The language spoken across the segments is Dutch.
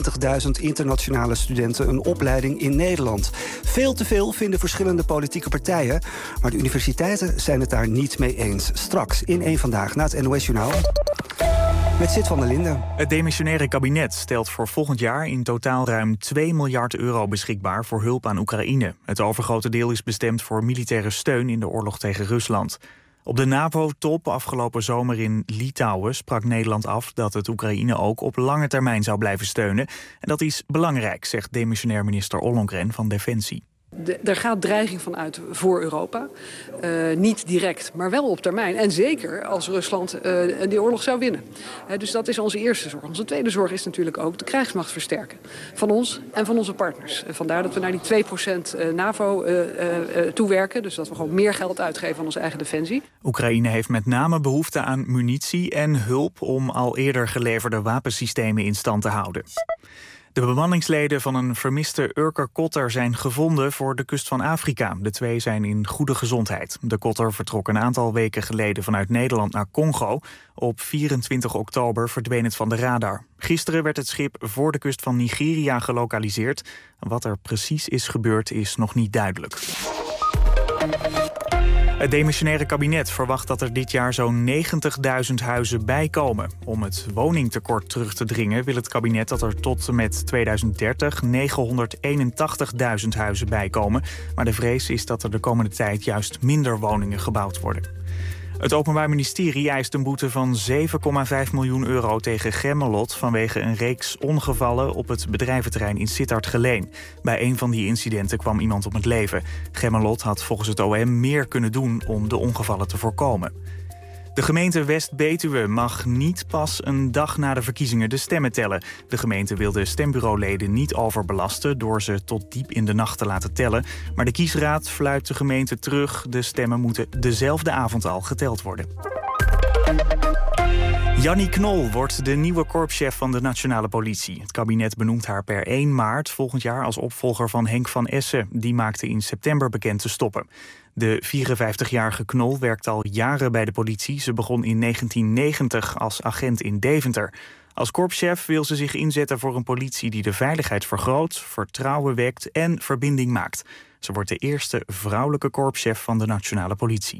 90.000 internationale studenten een opleiding in Nederland. Veel te veel vinden verschillende politieke partijen, maar de universiteiten zijn het daar niet mee eens. Straks in Eén Vandaag na het NOS-journaal met Sid van der Linden. Het demissionaire kabinet stelt voor volgend jaar in totaal ruim 2 miljard euro beschikbaar voor hulp aan Oekraïne. Het overgrote deel is bestemd voor militaire steun in de oorlog tegen Rusland. Op de NAVO-top afgelopen zomer in Litouwen sprak Nederland af dat het Oekraïne ook op lange termijn zou blijven steunen. En dat is belangrijk, zegt demissionair minister Ollongren van Defensie. Er gaat dreiging van uit voor Europa. Niet direct, maar wel op termijn. En zeker als Rusland die oorlog zou winnen. Dus dat is onze eerste zorg. Onze tweede zorg is natuurlijk ook de krijgsmacht versterken. Van ons en van onze partners. Vandaar dat we naar die 2% NAVO toewerken. Dus dat we gewoon meer geld uitgeven aan onze eigen defensie. Oekraïne heeft met name behoefte aan munitie en hulp om al eerder geleverde wapensystemen in stand te houden. De bemanningsleden van een vermiste Urker-kotter zijn gevonden voor de kust van Afrika. De twee zijn in goede gezondheid. De kotter vertrok een aantal weken geleden vanuit Nederland naar Congo. Op 24 oktober verdween het van de radar. Gisteren werd het schip voor de kust van Nigeria gelokaliseerd. Wat er precies is gebeurd is nog niet duidelijk. Het demissionaire kabinet verwacht dat er dit jaar zo'n 90.000 huizen bijkomen. Om het woningtekort terug te dringen wil het kabinet dat er tot en met 2030 981.000 huizen bijkomen. Maar de vrees is dat er de komende tijd juist minder woningen gebouwd worden. Het Openbaar Ministerie eist een boete van 7,5 miljoen euro tegen Gemmelot vanwege een reeks ongevallen op het bedrijventerrein in Sittard-Geleen. Bij een van die incidenten kwam iemand om het leven. Gemmelot had volgens het OM meer kunnen doen om de ongevallen te voorkomen. De gemeente West-Betuwe mag niet pas een dag na de verkiezingen de stemmen tellen. De gemeente wil de stembureauleden niet overbelasten door ze tot diep in de nacht te laten tellen. Maar de kiesraad fluit de gemeente terug. De stemmen moeten dezelfde avond al geteld worden. Jannie Knol wordt de nieuwe korpschef van de Nationale Politie. Het kabinet benoemt haar per 1 maart volgend jaar als opvolger van Henk van Essen. Die maakte in september bekend te stoppen. De 54-jarige Knol werkt al jaren bij de politie. Ze begon in 1990 als agent in Deventer. Als korpschef wil ze zich inzetten voor een politie die de veiligheid vergroot, vertrouwen wekt en verbinding maakt. Ze wordt de eerste vrouwelijke korpschef van de Nationale Politie.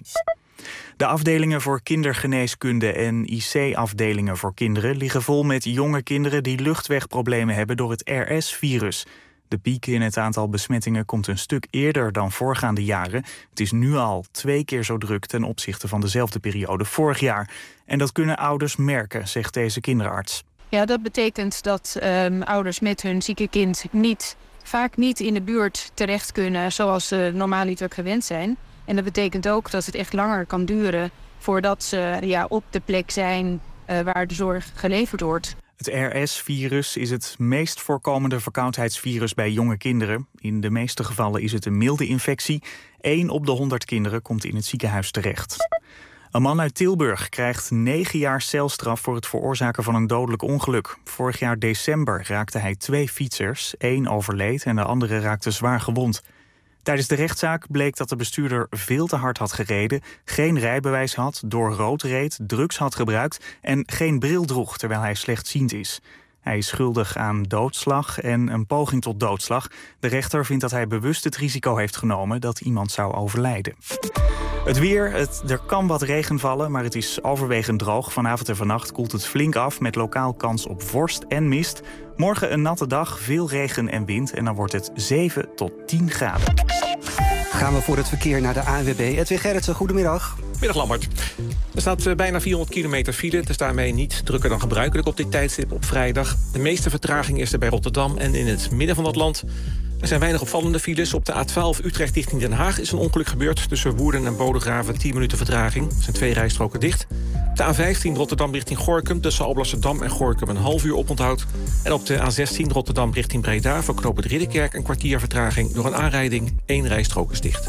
De afdelingen voor kindergeneeskunde en IC-afdelingen voor kinderen liggen vol met jonge kinderen die luchtwegproblemen hebben door het RS-virus. De piek in het aantal besmettingen komt een stuk eerder dan voorgaande jaren. Het is nu al 2 keer zo druk ten opzichte van dezelfde periode vorig jaar. En dat kunnen ouders merken, zegt deze kinderarts. Ja, dat betekent dat ouders met hun zieke kind vaak niet in de buurt terecht kunnen zoals ze normaaliter gewend zijn. En dat betekent ook dat het echt langer kan duren voordat ze op de plek zijn waar de zorg geleverd wordt. Het RS-virus is het meest voorkomende verkoudheidsvirus bij jonge kinderen. In de meeste gevallen is het een milde infectie. 1 op de 100 kinderen komt in het ziekenhuis terecht. Een man uit Tilburg krijgt 9 jaar celstraf voor het veroorzaken van een dodelijk ongeluk. Vorig jaar december raakte hij 2 fietsers. 1 overleed en de andere raakte zwaar gewond. Tijdens de rechtszaak bleek dat de bestuurder veel te hard had gereden, geen rijbewijs had, door rood reed, drugs had gebruikt en geen bril droeg terwijl hij slechtziend is. Hij is schuldig aan doodslag en een poging tot doodslag. De rechter vindt dat hij bewust het risico heeft genomen dat iemand zou overlijden. Het weer, er kan wat regen vallen, maar het is overwegend droog. Vanavond en vannacht koelt het flink af met lokaal kans op vorst en mist. Morgen een natte dag, veel regen en wind en dan wordt het 7 tot 10 graden. Gaan we voor het verkeer naar de ANWB. Edwin Gerritsen, goedemiddag. Middag Lambert. Er staat bijna 400 kilometer file. Het is daarmee niet drukker dan gebruikelijk op dit tijdstip op vrijdag. De meeste vertraging is er bij Rotterdam en in het midden van het land. Er zijn weinig opvallende files. Op de A12 Utrecht richting Den Haag is een ongeluk gebeurd. Tussen Woerden en Bodegraven 10 minuten vertraging. Er zijn 2 rijstroken dicht. Op de A15 Rotterdam richting Gorinchem tussen Alblasserdam en Gorinchem een half uur oponthoud. En op de A16 Rotterdam richting Breda voor knooppunt Ridderkerk een kwartier vertraging. Door een aanrijding 1 rijstrook is dicht.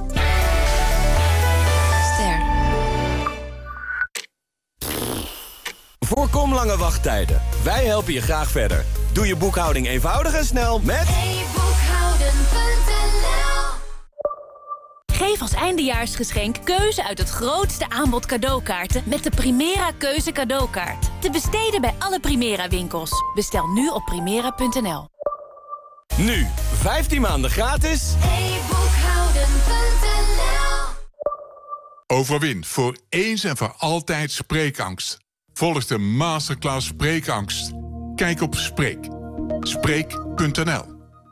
Voorkom lange wachttijden. Wij helpen je graag verder. Doe je boekhouding eenvoudig en snel met e-boekhouden.nl. Geef als eindejaarsgeschenk keuze uit het grootste aanbod cadeaukaarten met de Primera Keuze cadeaukaart. te besteden bij alle Primera-winkels. Bestel nu op primera.nl. Nu, 15 maanden gratis. Overwin voor eens en voor altijd spreekangst. Volg de masterclass Spreekangst. Kijk op Spreek. Spreek.nl.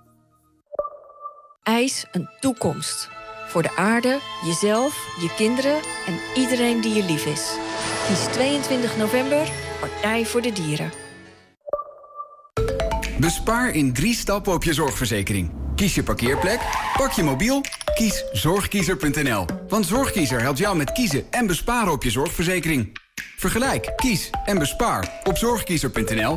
IJs, een toekomst. Voor de aarde, jezelf, je kinderen en iedereen die je lief is. Kies 22 november, Partij voor de Dieren. Bespaar in 3 stappen op je zorgverzekering. Kies je parkeerplek, pak je mobiel, kies zorgkiezer.nl. Want Zorgkiezer helpt jou met kiezen en besparen op je zorgverzekering. Vergelijk, kies en bespaar op zorgkiezer.nl.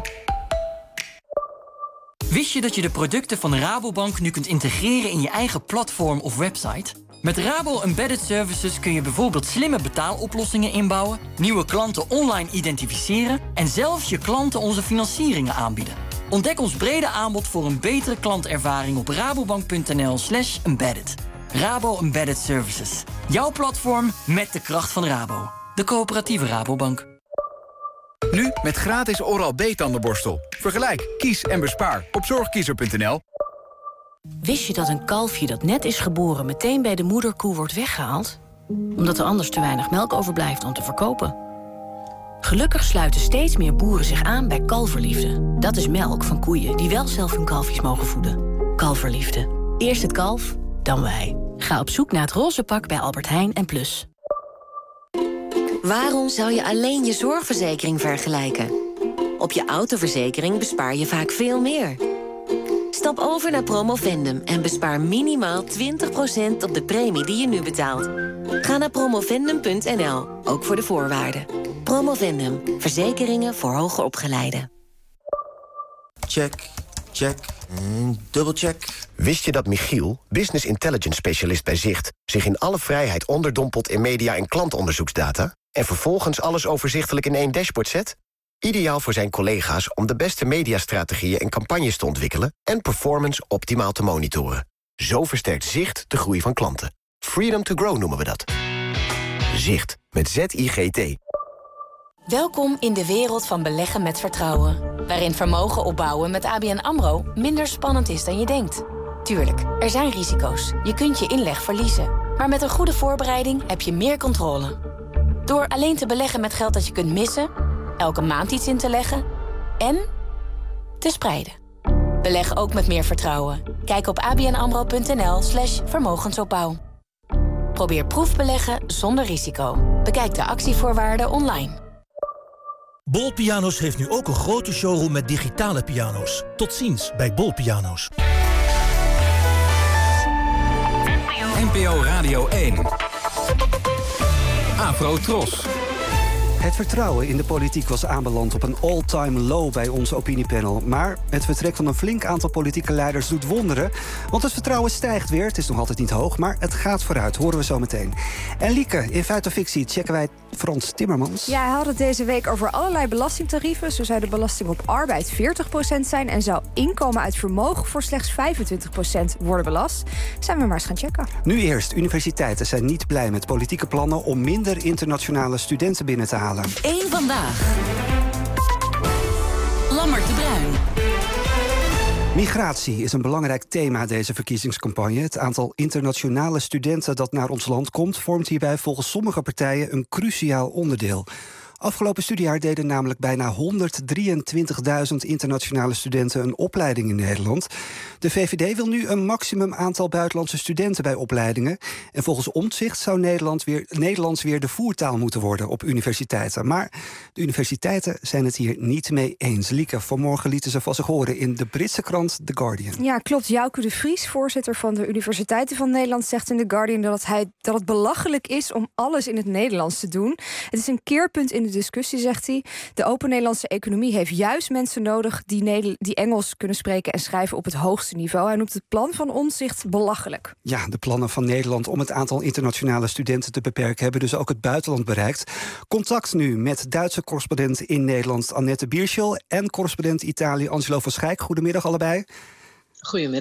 Wist je dat je de producten van Rabobank nu kunt integreren in je eigen platform of website? Met Rabo Embedded Services kun je bijvoorbeeld slimme betaaloplossingen inbouwen, nieuwe klanten online identificeren en zelfs je klanten onze financieringen aanbieden. Ontdek ons brede aanbod voor een betere klantervaring op rabobank.nl/embedded. Rabo Embedded Services. Jouw platform met de kracht van Rabo. De coöperatieve Rabobank. Nu met gratis Oral-B tandenborstel. Vergelijk, kies en bespaar op zorgkiezer.nl. Wist je dat een kalfje dat net is geboren meteen bij de moederkoe wordt weggehaald? Omdat er anders te weinig melk overblijft om te verkopen. Gelukkig sluiten steeds meer boeren zich aan bij Kalverliefde. Dat is melk van koeien die wel zelf hun kalfjes mogen voeden. Kalverliefde. Eerst het kalf, dan wij. Ga op zoek naar het roze pak bij Albert Heijn en Plus. Waarom zou je alleen je zorgverzekering vergelijken? Op je autoverzekering bespaar je vaak veel meer. Stap over naar Promovendum en bespaar minimaal 20% op de premie die je nu betaalt. Ga naar promovendum.nl, ook voor de voorwaarden. Promovendum, verzekeringen voor hoger opgeleiden. Check, check, dubbelcheck. Wist je dat Michiel, Business Intelligence Specialist bij Zicht, zich in alle vrijheid onderdompelt in media- en klantonderzoeksdata en vervolgens alles overzichtelijk in één dashboard zet? Ideaal voor zijn collega's om de beste mediastrategieën en campagnes te ontwikkelen en performance optimaal te monitoren. Zo versterkt Zicht de groei van klanten. Freedom to grow noemen we dat. Zicht, met Z-I-G-T. Welkom in de wereld van beleggen met vertrouwen. Waarin vermogen opbouwen met ABN AMRO minder spannend is dan je denkt. Tuurlijk, er zijn risico's. Je kunt je inleg verliezen. Maar met een goede voorbereiding heb je meer controle. Door alleen te beleggen met geld dat je kunt missen, elke maand iets in te leggen en te spreiden. Beleg ook met meer vertrouwen. Kijk op abnamro.nl/vermogensopbouw. Probeer proefbeleggen zonder risico. Bekijk de actievoorwaarden online. Bol Piano's heeft nu ook een grote showroom met digitale piano's. Tot ziens bij Bol Piano's. NPO Radio 1. Afro Tros. Het vertrouwen in de politiek was aanbeland op een all-time low bij ons opiniepanel. Maar het vertrek van een flink aantal politieke leiders doet wonderen. Want het vertrouwen stijgt weer. Het is nog altijd niet hoog, maar het gaat vooruit. Horen we zo meteen. En Lieke, in Feit of Fictie checken wij Frans Timmermans. Ja, hij had het deze week over allerlei belastingtarieven. Zo zou de belasting op arbeid 40% zijn en zou inkomen uit vermogen voor slechts 25% worden belast. Zijn we maar eens gaan checken. Nu eerst. Universiteiten zijn niet blij met politieke plannen om minder internationale studenten binnen te halen. Eén vandaag. Lammert de Bruin. Migratie is een belangrijk thema deze verkiezingscampagne. Het aantal internationale studenten dat naar ons land komt vormt hierbij volgens sommige partijen een cruciaal onderdeel. Afgelopen studiejaar deden namelijk bijna 123.000 internationale studenten een opleiding in Nederland. De VVD wil nu een maximum aantal buitenlandse studenten bij opleidingen. En volgens Omtzigt zou Nederlands weer de voertaal moeten worden op universiteiten. Maar de universiteiten zijn het hier niet mee eens. Lieke, vanmorgen lieten ze van zich horen in de Britse krant The Guardian. Ja, klopt. Jouke de Vries, voorzitter van de Universiteiten van Nederland, zegt in The Guardian dat het belachelijk is om alles in het Nederlands te doen. Het is een keerpunt in de discussie, zegt hij. De open Nederlandse economie heeft juist mensen nodig die Engels kunnen spreken en schrijven op het hoogste niveau. Hij noemt het plan van Omtzigt belachelijk. Ja, de plannen van Nederland om het aantal internationale studenten te beperken hebben dus ook het buitenland bereikt. Contact nu met Duitse correspondent in Nederland Annette Bierschel en correspondent Italië Angelo van Schijk. Goedemiddag allebei. Goedemiddag.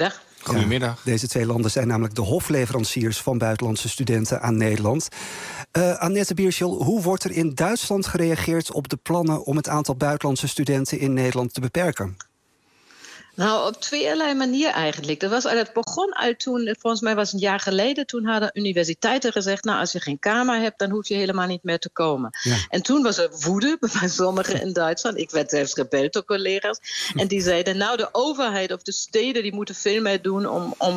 Goedemiddag. Deze twee landen zijn namelijk de hofleveranciers van buitenlandse studenten aan Nederland. Annette Bierschel, hoe wordt er in Duitsland gereageerd op de plannen om het aantal buitenlandse studenten in Nederland te beperken? Nou, op tweeërlei manier eigenlijk. Het begon al toen, volgens mij was het een jaar geleden, toen hadden universiteiten gezegd, nou, als je geen kamer hebt, dan hoef je helemaal niet meer te komen. Ja. En toen was er woede bij sommigen in Duitsland. Ik werd zelfs gebeld door collega's. En die zeiden, nou, de overheid of de steden, die moeten veel meer doen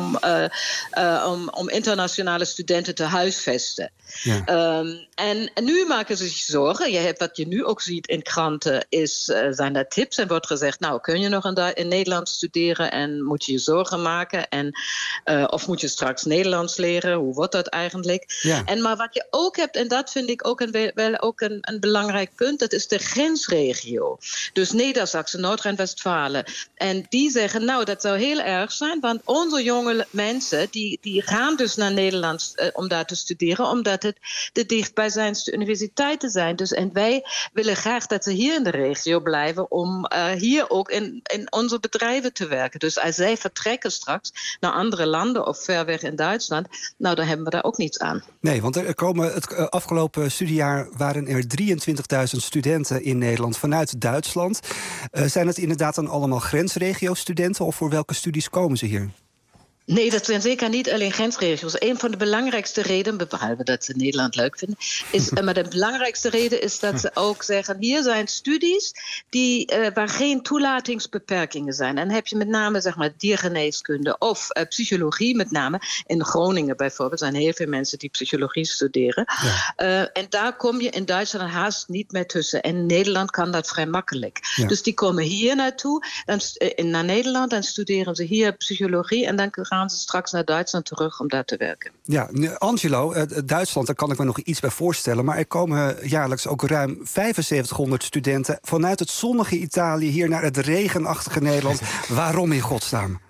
om internationale studenten te huisvesten. Ja. En nu maken ze zich zorgen. Wat je nu ook ziet in kranten zijn er tips en wordt gezegd, nou, kun je nog in Nederland studeren en moet je zorgen maken of moet je straks Nederlands leren? Hoe wordt dat eigenlijk? Ja. Maar wat je ook hebt, en dat vind ik ook een belangrijk punt, dat is de grensregio. Dus Niedersachsen, Noord-Rijn-Westfalen. En die zeggen, nou, dat zou heel erg zijn, want onze jonge mensen die gaan dus naar Nederland om daar te studeren, omdat het de dichtbijzijnste universiteiten zijn. Dus, en wij willen graag dat ze hier in de regio blijven om hier ook in onze bedrijven te werken. Dus als zij vertrekken straks naar andere landen of ver weg in Duitsland, nou, dan hebben we daar ook niets aan. Nee, want het afgelopen studiejaar waren er 23.000 studenten in Nederland vanuit Duitsland. Zijn het inderdaad dan allemaal grensregio-studenten of voor welke studies komen ze hier? Nee, dat zijn zeker niet alleen grensregio's. Een van de belangrijkste redenen, behalve dat ze Nederland leuk vinden, maar de belangrijkste reden is dat ze ook zeggen, hier zijn studies waar geen toelatingsbeperkingen zijn. En dan heb je met name, zeg maar, diergeneeskunde of psychologie, met name. In Groningen bijvoorbeeld zijn heel veel mensen die psychologie studeren. Ja. En daar kom je in Duitsland haast niet meer tussen. En in Nederland kan dat vrij makkelijk. Ja. Dus die komen hier naartoe, naar Nederland, dan studeren ze hier psychologie en dan gaan ze straks naar Duitsland terug om daar te werken. Ja, Angelo, Duitsland, daar kan ik me nog iets bij voorstellen, maar er komen jaarlijks ook ruim 7500 studenten vanuit het zonnige Italië hier naar het regenachtige Nederland. Waarom in godsnaam?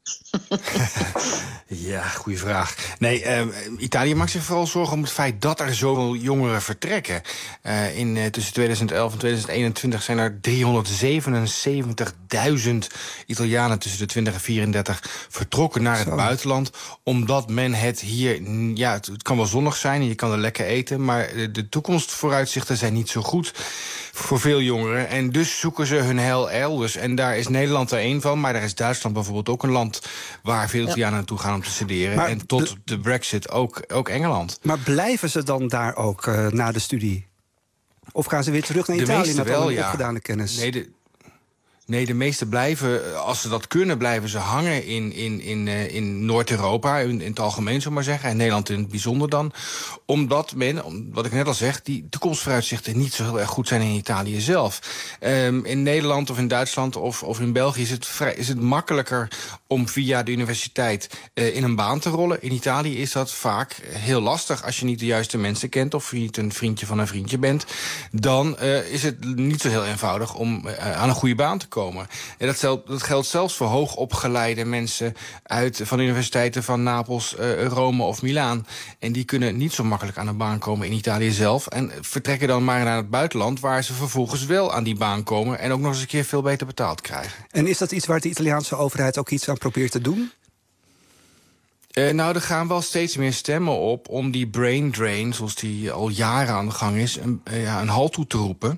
Ja, goede vraag. Nee, Italië maakt zich vooral zorgen om het feit dat er zoveel jongeren vertrekken. Tussen 2011 en 2021 zijn er 377.000 Italianen tussen de 20 en 34 vertrokken naar het buitenland. Omdat men het hier, ja, het kan wel zonnig zijn en je kan er lekker eten, maar de toekomstvooruitzichten zijn niet zo goed voor veel jongeren. En dus zoeken ze hun heil elders. En daar is Nederland er één van, maar daar is Duitsland bijvoorbeeld ook een land waar veel Italianen naartoe gaan om te studeren. Maar en tot de Brexit ook Engeland. Maar blijven ze dan daar ook na de studie? Of gaan ze weer terug naar Italië met al hun opgedane kennis? Nee, de meeste blijven, als ze dat kunnen, blijven ze hangen in Noord-Europa, in het algemeen, zullen we maar zeggen, en Nederland in het bijzonder dan. Omdat wat ik net al zeg, die toekomstvooruitzichten niet zo heel erg goed zijn in Italië zelf. In Nederland of in Duitsland of in België is het makkelijker om via de universiteit in een baan te rollen. In Italië is dat vaak heel lastig als je niet de juiste mensen kent of niet een vriendje van een vriendje bent. Dan is het niet zo heel eenvoudig om aan een goede baan te komen. En dat geldt zelfs voor hoogopgeleide mensen van universiteiten van Napels, Rome of Milaan. En die kunnen niet zo makkelijk aan een baan komen in Italië zelf. En vertrekken dan maar naar het buitenland, waar ze vervolgens wel aan die baan komen en ook nog eens een keer veel beter betaald krijgen. En is dat iets waar de Italiaanse overheid ook iets aan probeert te doen? Nou, er gaan wel steeds meer stemmen op om die brain drain, zoals die al jaren aan de gang is, een halt toe te roepen.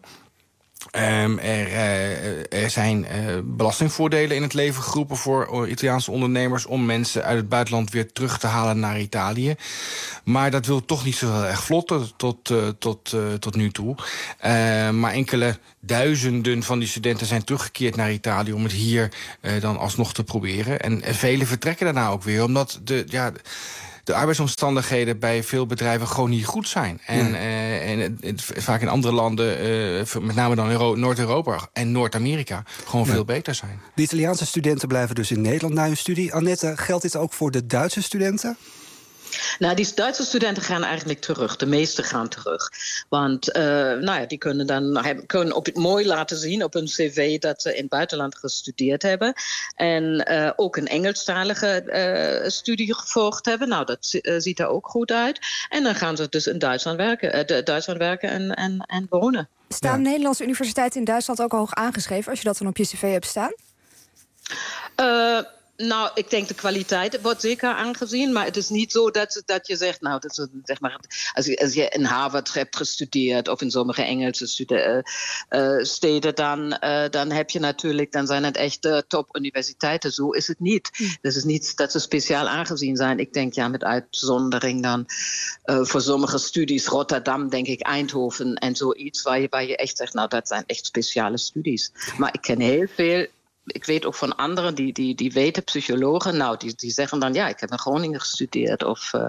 Er zijn belastingvoordelen in het leven geroepen voor Italiaanse ondernemers om mensen uit het buitenland weer terug te halen naar Italië. Maar dat wil toch niet zo heel erg vlotten tot nu toe. Maar enkele duizenden van die studenten zijn teruggekeerd naar Italië om het hier dan alsnog te proberen. En velen vertrekken daarna ook weer, omdat de arbeidsomstandigheden bij veel bedrijven gewoon niet goed zijn. En vaak in andere landen, met name dan Noord-Europa en Noord-Amerika, gewoon veel beter zijn. De Italiaanse studenten blijven dus in Nederland na hun studie. Annette, geldt dit ook voor de Duitse studenten? Nou, die Duitse studenten gaan eigenlijk terug. De meeste gaan terug. Want die kunnen dan mooi laten zien op hun cv dat ze in het buitenland gestudeerd hebben. En ook een Engelstalige studie gevolgd hebben. Nou, dat ziet er ook goed uit. En dan gaan ze dus in Duitsland werken, en wonen. Staan Nederlandse universiteiten in Duitsland ook hoog aangeschreven als je dat dan op je cv hebt staan? Nou, ik denk de kwaliteit wordt zeker aangezien. Maar het is niet zo dat je zegt... Nou, dat is, zeg maar, als je in Harvard hebt gestudeerd... of in sommige Engelse steden... dan heb je natuurlijk... dan zijn het echt topuniversiteiten. Zo is het niet. Dus het is niet dat ze speciaal aangezien zijn. Ik denk met uitzondering dan... voor sommige studies, Rotterdam, denk ik, Eindhoven en zoiets... waar je echt zegt, nou, dat zijn echt speciale studies. Maar ik ken heel veel... Ik weet ook van anderen die weten, psychologen... nou, die zeggen dan, ik heb in Groningen gestudeerd.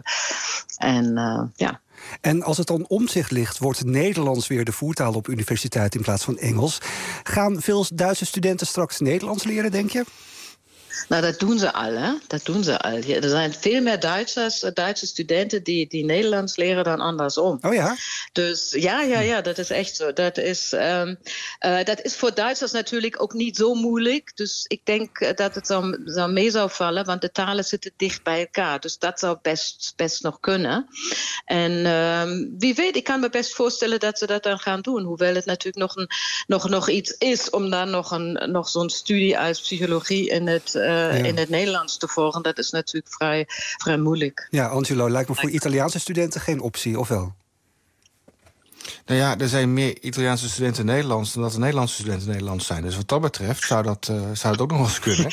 En als het dan Omtzigt ligt, wordt Nederlands weer de voertaal op universiteit in plaats van Engels. Gaan veel Duitse studenten straks Nederlands leren, denk je? Nou, dat doen ze al, hè? Dat doen ze al. Er zijn veel meer Duitse studenten die Nederlands leren dan andersom. Oh ja? Dus ja, dat is echt zo. Dat is voor Duitsers natuurlijk ook niet zo moeilijk. Dus ik denk dat het zou mee zou vallen, want de talen zitten dicht bij elkaar. Dus dat zou best nog kunnen. En wie weet, ik kan me best voorstellen dat ze dat dan gaan doen. Hoewel het natuurlijk nog iets is om dan nog zo'n studie als psychologie in het Nederlands te volgen. Dat is natuurlijk vrij moeilijk. Ja, Angelo, lijkt me voor Italiaanse studenten geen optie, of wel? Nou ja, er zijn meer Italiaanse studenten Nederlands... dan dat er Nederlandse studenten Nederlands zijn. Dus wat dat betreft zou het ook nog eens kunnen.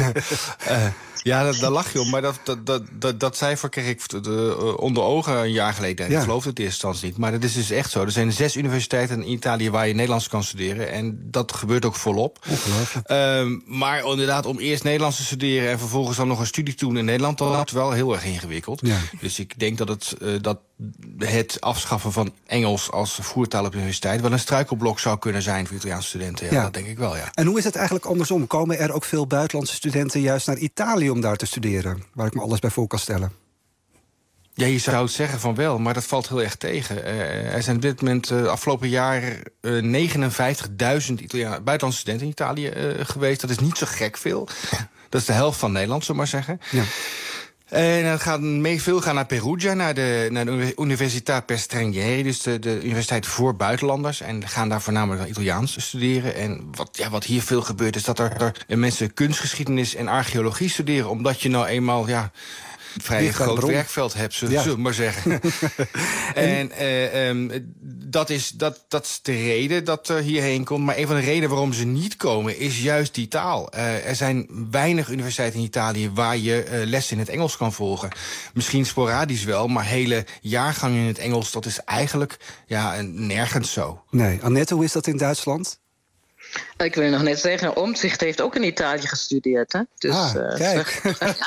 Daar lach je om. Maar dat cijfer kreeg ik onder ogen een jaar geleden. Ik geloof het in eerste instantie niet. Maar dat is dus echt zo. Er zijn 6 universiteiten in Italië waar je Nederlands kan studeren. En dat gebeurt ook volop. Maar inderdaad, om eerst Nederlands te studeren... en vervolgens dan nog een studie te doen in Nederland... dat is wel heel erg ingewikkeld. Ja. Dus ik denk dat het afschaffen van Engels als voertaal op de universiteit... wel een struikelblok zou kunnen zijn voor Italiaanse studenten. Ja, dat denk ik wel, ja. En hoe is het eigenlijk andersom? Komen er ook veel buitenlandse studenten juist naar Italië om daar te studeren? Waar ik me alles bij voor kan stellen. Ja, je zou het zeggen van wel, maar dat valt heel erg tegen. Er zijn op dit moment afgelopen jaar 59.000 buitenlandse studenten in Italië geweest. Dat is niet zo gek veel. Dat is de helft van Nederland, zullen we maar zeggen. Ja. En dan gaan veel naar Perugia, naar de Università per Stranieri... dus de universiteit voor buitenlanders. En gaan daar voornamelijk Italiaans studeren. En wat hier veel gebeurt, is dat er mensen kunstgeschiedenis en archeologie studeren... omdat je nou eenmaal... vrij groot werkveld hebt, zullen we maar zeggen. Dat is de reden dat er hierheen komt. Maar een van de redenen waarom ze niet komen is juist die taal. Er zijn weinig universiteiten in Italië waar je lessen in het Engels kan volgen. Misschien sporadisch wel, maar hele jaargangen in het Engels... dat is eigenlijk nergens zo. Nee, Annette, hoe is dat in Duitsland? Ik wil nog net zeggen, Omtzigt heeft ook in Italië gestudeerd. Hè? Dus, kijk.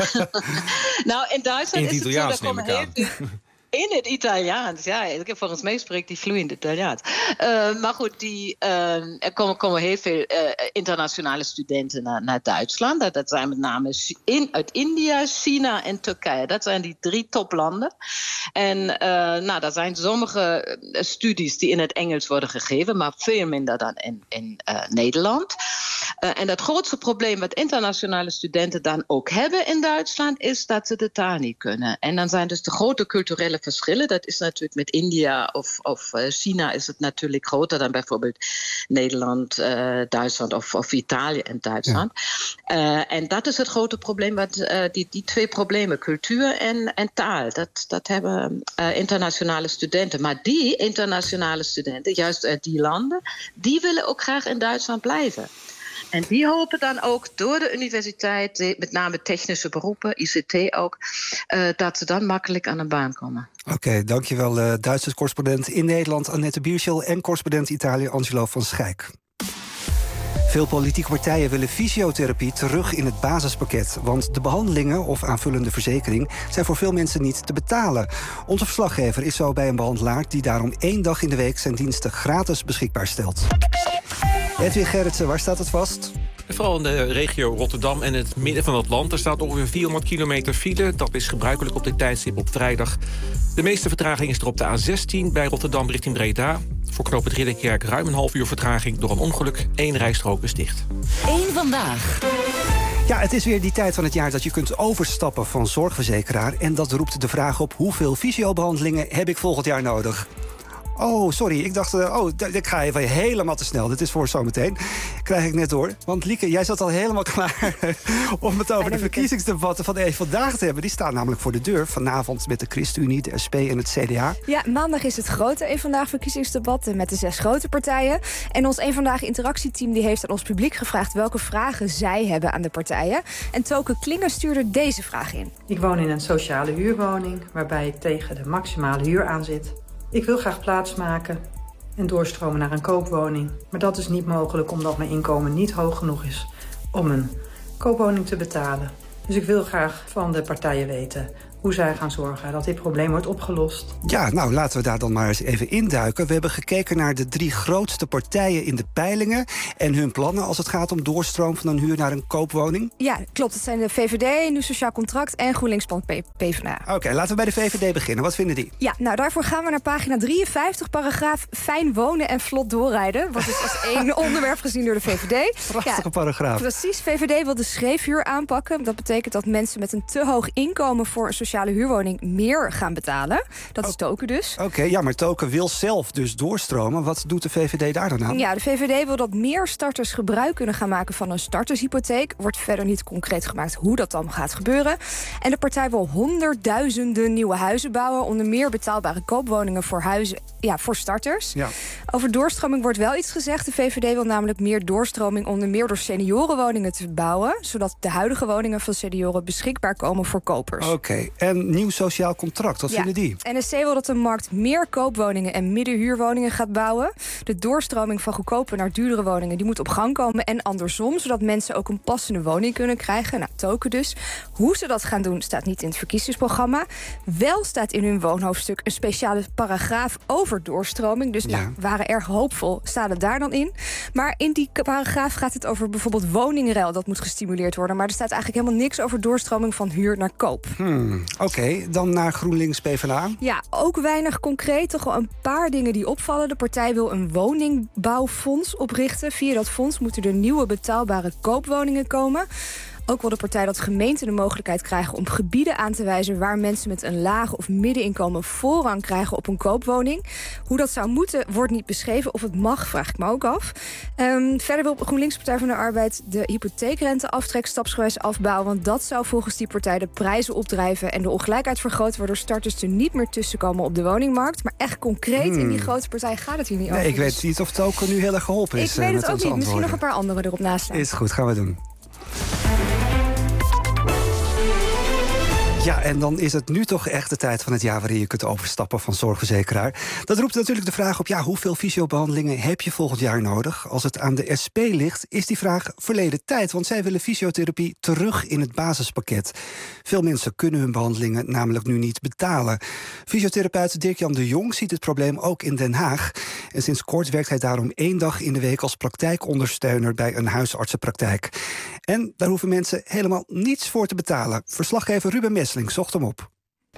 Nou, in Duitsland in het Italiaans, neem ik aan. In het Italiaans, volgens mij spreekt hij vloeiend Italiaans. Maar goed, er komen heel veel internationale studenten naar Duitsland. Dat zijn met name uit India, China en Turkije. Dat zijn die 3 toplanden. En daar zijn sommige studies die in het Engels worden gegeven... maar veel minder dan in Nederland. En het grootste probleem wat internationale studenten dan ook hebben in Duitsland... is dat ze de taal niet kunnen. En dan zijn dus de grote culturele verschillen. Dat is natuurlijk met India of China is het natuurlijk groter dan bijvoorbeeld Nederland, Duitsland of Italië en Duitsland. Ja. En dat is het grote probleem, die 2 problemen, cultuur en taal. Dat hebben internationale studenten. Maar die internationale studenten, juist uit die landen, die willen ook graag in Duitsland blijven. En die hopen dan ook door de universiteit, met name technische beroepen, ICT ook, dat ze dan makkelijk aan een baan komen. Oké, dankjewel Duitse correspondent in Nederland Annette Bierschel en correspondent Italië Angelo van Schijk. Veel politieke partijen willen fysiotherapie terug in het basispakket. Want de behandelingen of aanvullende verzekering zijn voor veel mensen niet te betalen. Onze verslaggever is zo bij een behandelaar die daarom 1 dag in de week zijn diensten gratis beschikbaar stelt. Edwin Gerritsen, waar staat het vast? Vooral in de regio Rotterdam en het midden van het land. Er staat ongeveer 400 kilometer file. Dat is gebruikelijk op dit tijdstip op vrijdag. De meeste vertraging is er op de A16 bij Rotterdam richting Breda. Voor knooppunt Ridderkerk ruim een half uur vertraging door een ongeluk. 1 rijstrook is dicht. 1 vandaag. Ja, het is weer die tijd van het jaar dat je kunt overstappen van zorgverzekeraar. En dat roept de vraag op: hoeveel fysiobehandelingen heb ik volgend jaar nodig? Oh, sorry. Ik dacht, ik ga even helemaal te snel. Dit is voor zometeen. Krijg ik net door. Want Lieke, jij zat al helemaal klaar om het over de verkiezingsdebatten van Eén Vandaag te hebben. Die staan namelijk voor de deur vanavond met de ChristenUnie, de SP en het CDA. Ja, maandag is het grote Eén Vandaag verkiezingsdebat met de 6 grote partijen. En ons Eén Vandaag interactieteam die heeft aan ons publiek gevraagd welke vragen zij hebben aan de partijen. En Toke Klinger stuurde deze vraag in. Ik woon in een sociale huurwoning waarbij ik tegen de maximale huur aan zit. Ik wil graag plaatsmaken en doorstromen naar een koopwoning. Maar dat is niet mogelijk omdat mijn inkomen niet hoog genoeg is om een koopwoning te betalen. Dus ik wil graag van de partijen weten hoe zij gaan zorgen dat dit probleem wordt opgelost. Ja, nou laten we daar dan maar eens even induiken. We hebben gekeken naar de 3 grootste partijen in de peilingen en hun plannen als het gaat om doorstroom van een huur naar een koopwoning. Ja, klopt. Het zijn de VVD, Nu Sociaal Contract en GroenLinks PvdA. Oké, laten we bij de VVD beginnen. Wat vinden die? Ja, nou daarvoor gaan we naar pagina 53, paragraaf fijn wonen en vlot doorrijden. Wat is als één onderwerp gezien door de VVD. Prachtige paragraaf. Precies, VVD wil de schreefhuur aanpakken. Dat betekent dat mensen met een te hoog inkomen voor een sociale huurwoning meer gaan betalen. Dat is Toke dus. Oké, ja, maar Toke wil zelf dus doorstromen. Wat doet de VVD daar dan aan? Ja, de VVD wil dat meer starters gebruik kunnen gaan maken van een startershypotheek. Wordt verder niet concreet gemaakt hoe dat dan gaat gebeuren. En de partij wil honderdduizenden nieuwe huizen bouwen. Onder meer betaalbare koopwoningen voor starters. Ja. Over doorstroming wordt wel iets gezegd. De VVD wil namelijk meer doorstroming onder meer door seniorenwoningen te bouwen. Zodat de huidige woningen van senioren beschikbaar komen voor kopers. Oké. En nieuw sociaal contract, wat vinden die? NSC wil dat de markt meer koopwoningen en middenhuurwoningen gaat bouwen. De doorstroming van goedkope naar duurdere woningen die moet op gang komen en andersom, zodat mensen ook een passende woning kunnen krijgen. Nou, Toke dus. Hoe ze dat gaan doen staat niet in het verkiezingsprogramma. Wel staat in hun woonhoofdstuk een speciale paragraaf over doorstroming. Dus we waren erg hoopvol, staat het daar dan in. Maar in die paragraaf gaat het over bijvoorbeeld woningruil. Dat moet gestimuleerd worden. Maar er staat eigenlijk helemaal niks over doorstroming van huur naar koop. Oké, dan naar GroenLinks PvdA. Ja, ook weinig concreet. Toch wel een paar dingen die opvallen. De partij wil een woningbouwfonds oprichten. Via dat fonds moeten er nieuwe betaalbare koopwoningen komen. Ook wil de partij dat gemeenten de mogelijkheid krijgen om gebieden aan te wijzen waar mensen met een laag of middeninkomen voorrang krijgen op een koopwoning. Hoe dat zou moeten, wordt niet beschreven. Of het mag, vraag ik me ook af. Verder wil GroenLinks Partij van de Arbeid de hypotheekrenteaftrek stapsgewijs afbouwen. Want dat zou volgens die partij de prijzen opdrijven en de ongelijkheid vergroten, waardoor starters er niet meer tussenkomen op de woningmarkt. Maar echt concreet in die grote partij gaat het hier niet over. Nee, ik weet niet of het ook nu heel erg geholpen is. Ik weet het ook niet. Misschien nog een paar anderen erop naast staan. Is goed, gaan we doen. Ja, en dan is het nu toch echt de tijd van het jaar waarin je kunt overstappen van zorgverzekeraar. Dat roept natuurlijk de vraag op, hoeveel fysiobehandelingen heb je volgend jaar nodig? Als het aan de SP ligt, is die vraag verleden tijd, want zij willen fysiotherapie terug in het basispakket. Veel mensen kunnen hun behandelingen namelijk nu niet betalen. Fysiotherapeut Dirk-Jan de Jong ziet het probleem ook in Den Haag. En sinds kort werkt hij daarom 1 dag in de week als praktijkondersteuner bij een huisartsenpraktijk. En daar hoeven mensen helemaal niets voor te betalen. Verslaggever Ruben Messling zocht hem op.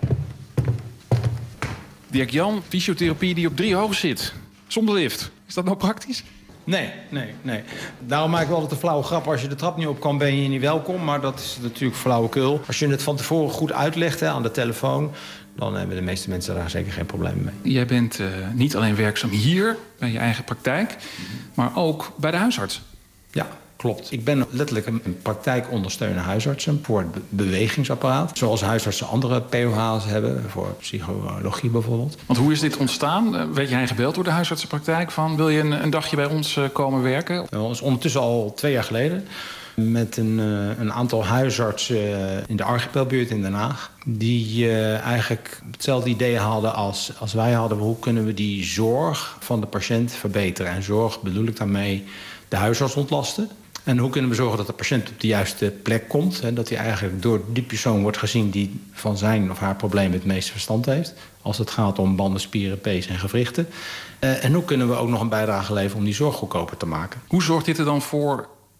Dirk-Jan, fysiotherapie die op 3 hoog zit. Zonder lift. Is dat nou praktisch? Nee. Daarom maak ik wel altijd een flauwe grap. Als je de trap niet op kan, ben je niet welkom. Maar dat is natuurlijk flauwekul. Als je het van tevoren goed uitlegt aan de telefoon, dan hebben de meeste mensen daar zeker geen probleem mee. Jij bent niet alleen werkzaam hier, bij je eigen praktijk, maar ook bij de huisarts. Ja, klopt. Ik ben letterlijk een praktijkondersteuner huisartsen voor het bewegingsapparaat. Zoals huisartsen andere POH's hebben, voor psychologie bijvoorbeeld. Want hoe is dit ontstaan? Werd jij gebeld door de huisartsenpraktijk van, wil je een dagje bij ons komen werken? Dat is ondertussen al 2 jaar geleden. Met een aantal huisartsen in de Archipelbuurt in Den Haag. Die eigenlijk hetzelfde idee hadden als wij hadden. Hoe kunnen we die zorg van de patiënt verbeteren? En zorg bedoel ik daarmee de huisarts ontlasten. En hoe kunnen we zorgen dat de patiënt op de juiste plek komt? Hè, dat hij eigenlijk door die persoon wordt gezien die van zijn of haar probleem het meeste verstand heeft. Als het gaat om banden, spieren, pees en gewrichten. En hoe kunnen we ook nog een bijdrage leveren om die zorg goedkoper te maken? Hoe zorgt dit er dan voor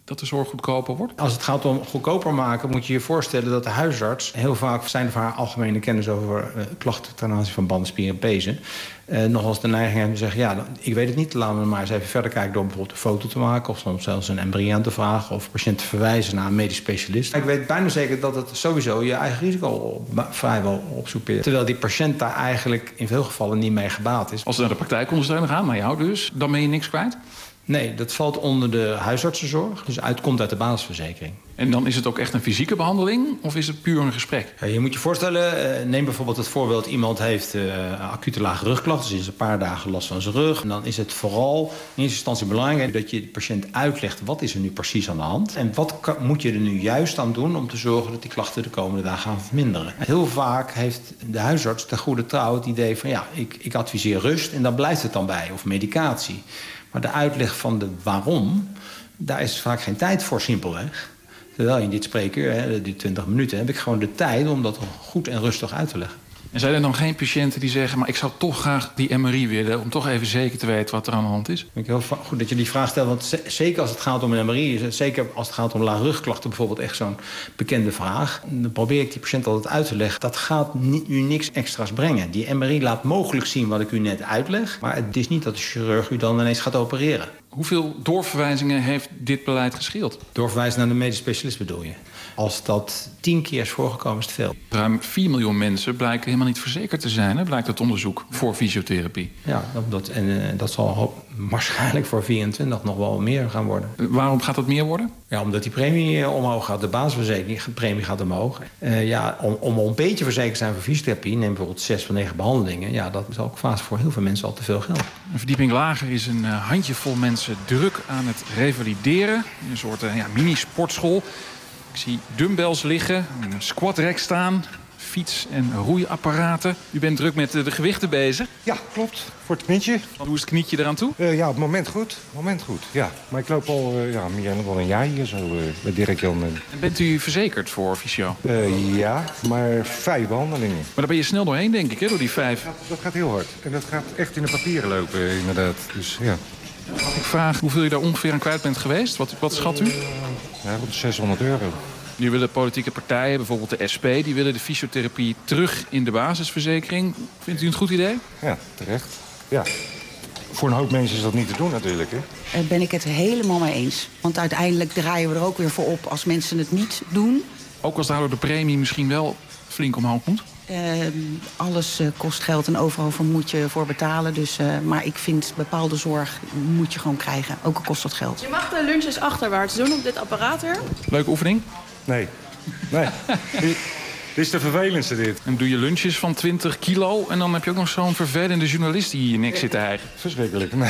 dat de zorg goedkoper wordt? Als het gaat om goedkoper maken, moet je je voorstellen dat de huisarts heel vaak zijn of haar algemene kennis over klachten ten aanzien van banden, spieren en pezen nog als de neiging hebben te zeggen, ja, ik weet het niet, laten we maar eens even verder kijken door bijvoorbeeld een foto te maken of soms zelfs een MRI aan te vragen of patiënt te verwijzen naar een medisch specialist. Ik weet bijna zeker dat het sowieso je eigen risico vrijwel opsoepeert. Terwijl die patiënt daar eigenlijk in veel gevallen niet mee gebaat is. Als ze naar de praktijkondersteuner gaan, naar jou dus, dan ben je niks kwijt? Nee, dat valt onder de huisartsenzorg. Dus komt uit de basisverzekering. En dan is het ook echt een fysieke behandeling of is het puur een gesprek? Ja, je moet je voorstellen, neem bijvoorbeeld het voorbeeld, iemand heeft acute lage rugklachten, dus is een paar dagen last van zijn rug. En dan is het vooral in eerste instantie belangrijk dat je de patiënt uitlegt wat is er nu precies aan de hand. En wat moet je er nu juist aan doen om te zorgen dat die klachten de komende dagen gaan verminderen. Heel vaak heeft de huisarts ten goede trouw het idee van ja, ik adviseer rust en daar blijft het dan bij, of medicatie. Maar de uitleg van de waarom, daar is vaak geen tijd voor simpelweg. Terwijl in dit spreekuur, die 20 minuten, heb ik gewoon de tijd om dat goed en rustig uit te leggen. En zijn er dan geen patiënten die zeggen, maar ik zou toch graag die MRI willen om toch even zeker te weten wat er aan de hand is? Ik vind het heel goed dat je die vraag stelt, want zeker als het gaat om een MRI, zeker als het gaat om lage rugklachten bijvoorbeeld, echt zo'n bekende vraag. Dan probeer ik die patiënt altijd uit te leggen. Dat gaat u niks extra's brengen. Die MRI laat mogelijk zien wat ik u net uitleg, maar het is niet dat de chirurg u dan ineens gaat opereren. Hoeveel doorverwijzingen heeft dit beleid gescheeld? Doorverwijzen naar de medisch specialist bedoel je? Als dat 10 keer is voorgekomen, is het veel. Ruim 4 miljoen mensen blijken helemaal niet verzekerd te zijn, hè? Blijkt het onderzoek voor fysiotherapie. Ja, dat zal waarschijnlijk voor 24 nog wel meer gaan worden. Waarom gaat dat meer worden? Ja, omdat die premie omhoog gaat. De basisverzekering, de premie gaat omhoog. Om een beetje verzekerd te zijn voor fysiotherapie, neem bijvoorbeeld 6 van 9 behandelingen. Ja, dat is ook vaak voor heel veel mensen al te veel geld. Een verdieping lager is een handjevol mensen druk aan het revalideren. Een soort mini-sportschool. Ik zie dumbbells liggen, een squatrack staan, fiets- en roeiapparaten. U bent druk met de gewichten bezig? Ja, klopt. Voor het knietje. Hoe is het knietje eraan toe? Ja, op het moment goed. Ja. Maar ik loop al meer dan wel een jaar hier zo bij Dirk-Jan. En bent u verzekerd voor fysio? Ja, maar 5 behandelingen. Maar daar ben je snel doorheen, denk ik, hè, door die 5. Ja, dat gaat heel hard. En dat gaat echt in de papieren lopen, inderdaad. Dus ja. Ik vraag hoeveel je daar ongeveer aan kwijt bent geweest. Wat schat u? Rond €600. Nu willen politieke partijen, bijvoorbeeld de SP, die willen de fysiotherapie terug in de basisverzekering. Vindt u het een goed idee? Ja, terecht. Ja. Voor een hoop mensen is dat niet te doen natuurlijk, hè? Daar ben ik het helemaal mee eens. Want uiteindelijk draaien we er ook weer voor op als mensen het niet doen. Ook als daardoor de premie misschien wel flink omhoog moet? Alles kost geld en overal moet je voor betalen. Dus, maar ik vind bepaalde zorg moet je gewoon krijgen. Ook al kost dat geld. Je mag de lunches achterwaarts doen op dit apparaat weer. Leuke oefening? Nee. Dit is de vervelendste dit. En doe je lunches van 20 kilo en dan heb je ook nog zo'n vervelende journalist die hier niks zit te hijgen. Verschrikkelijk. Nee.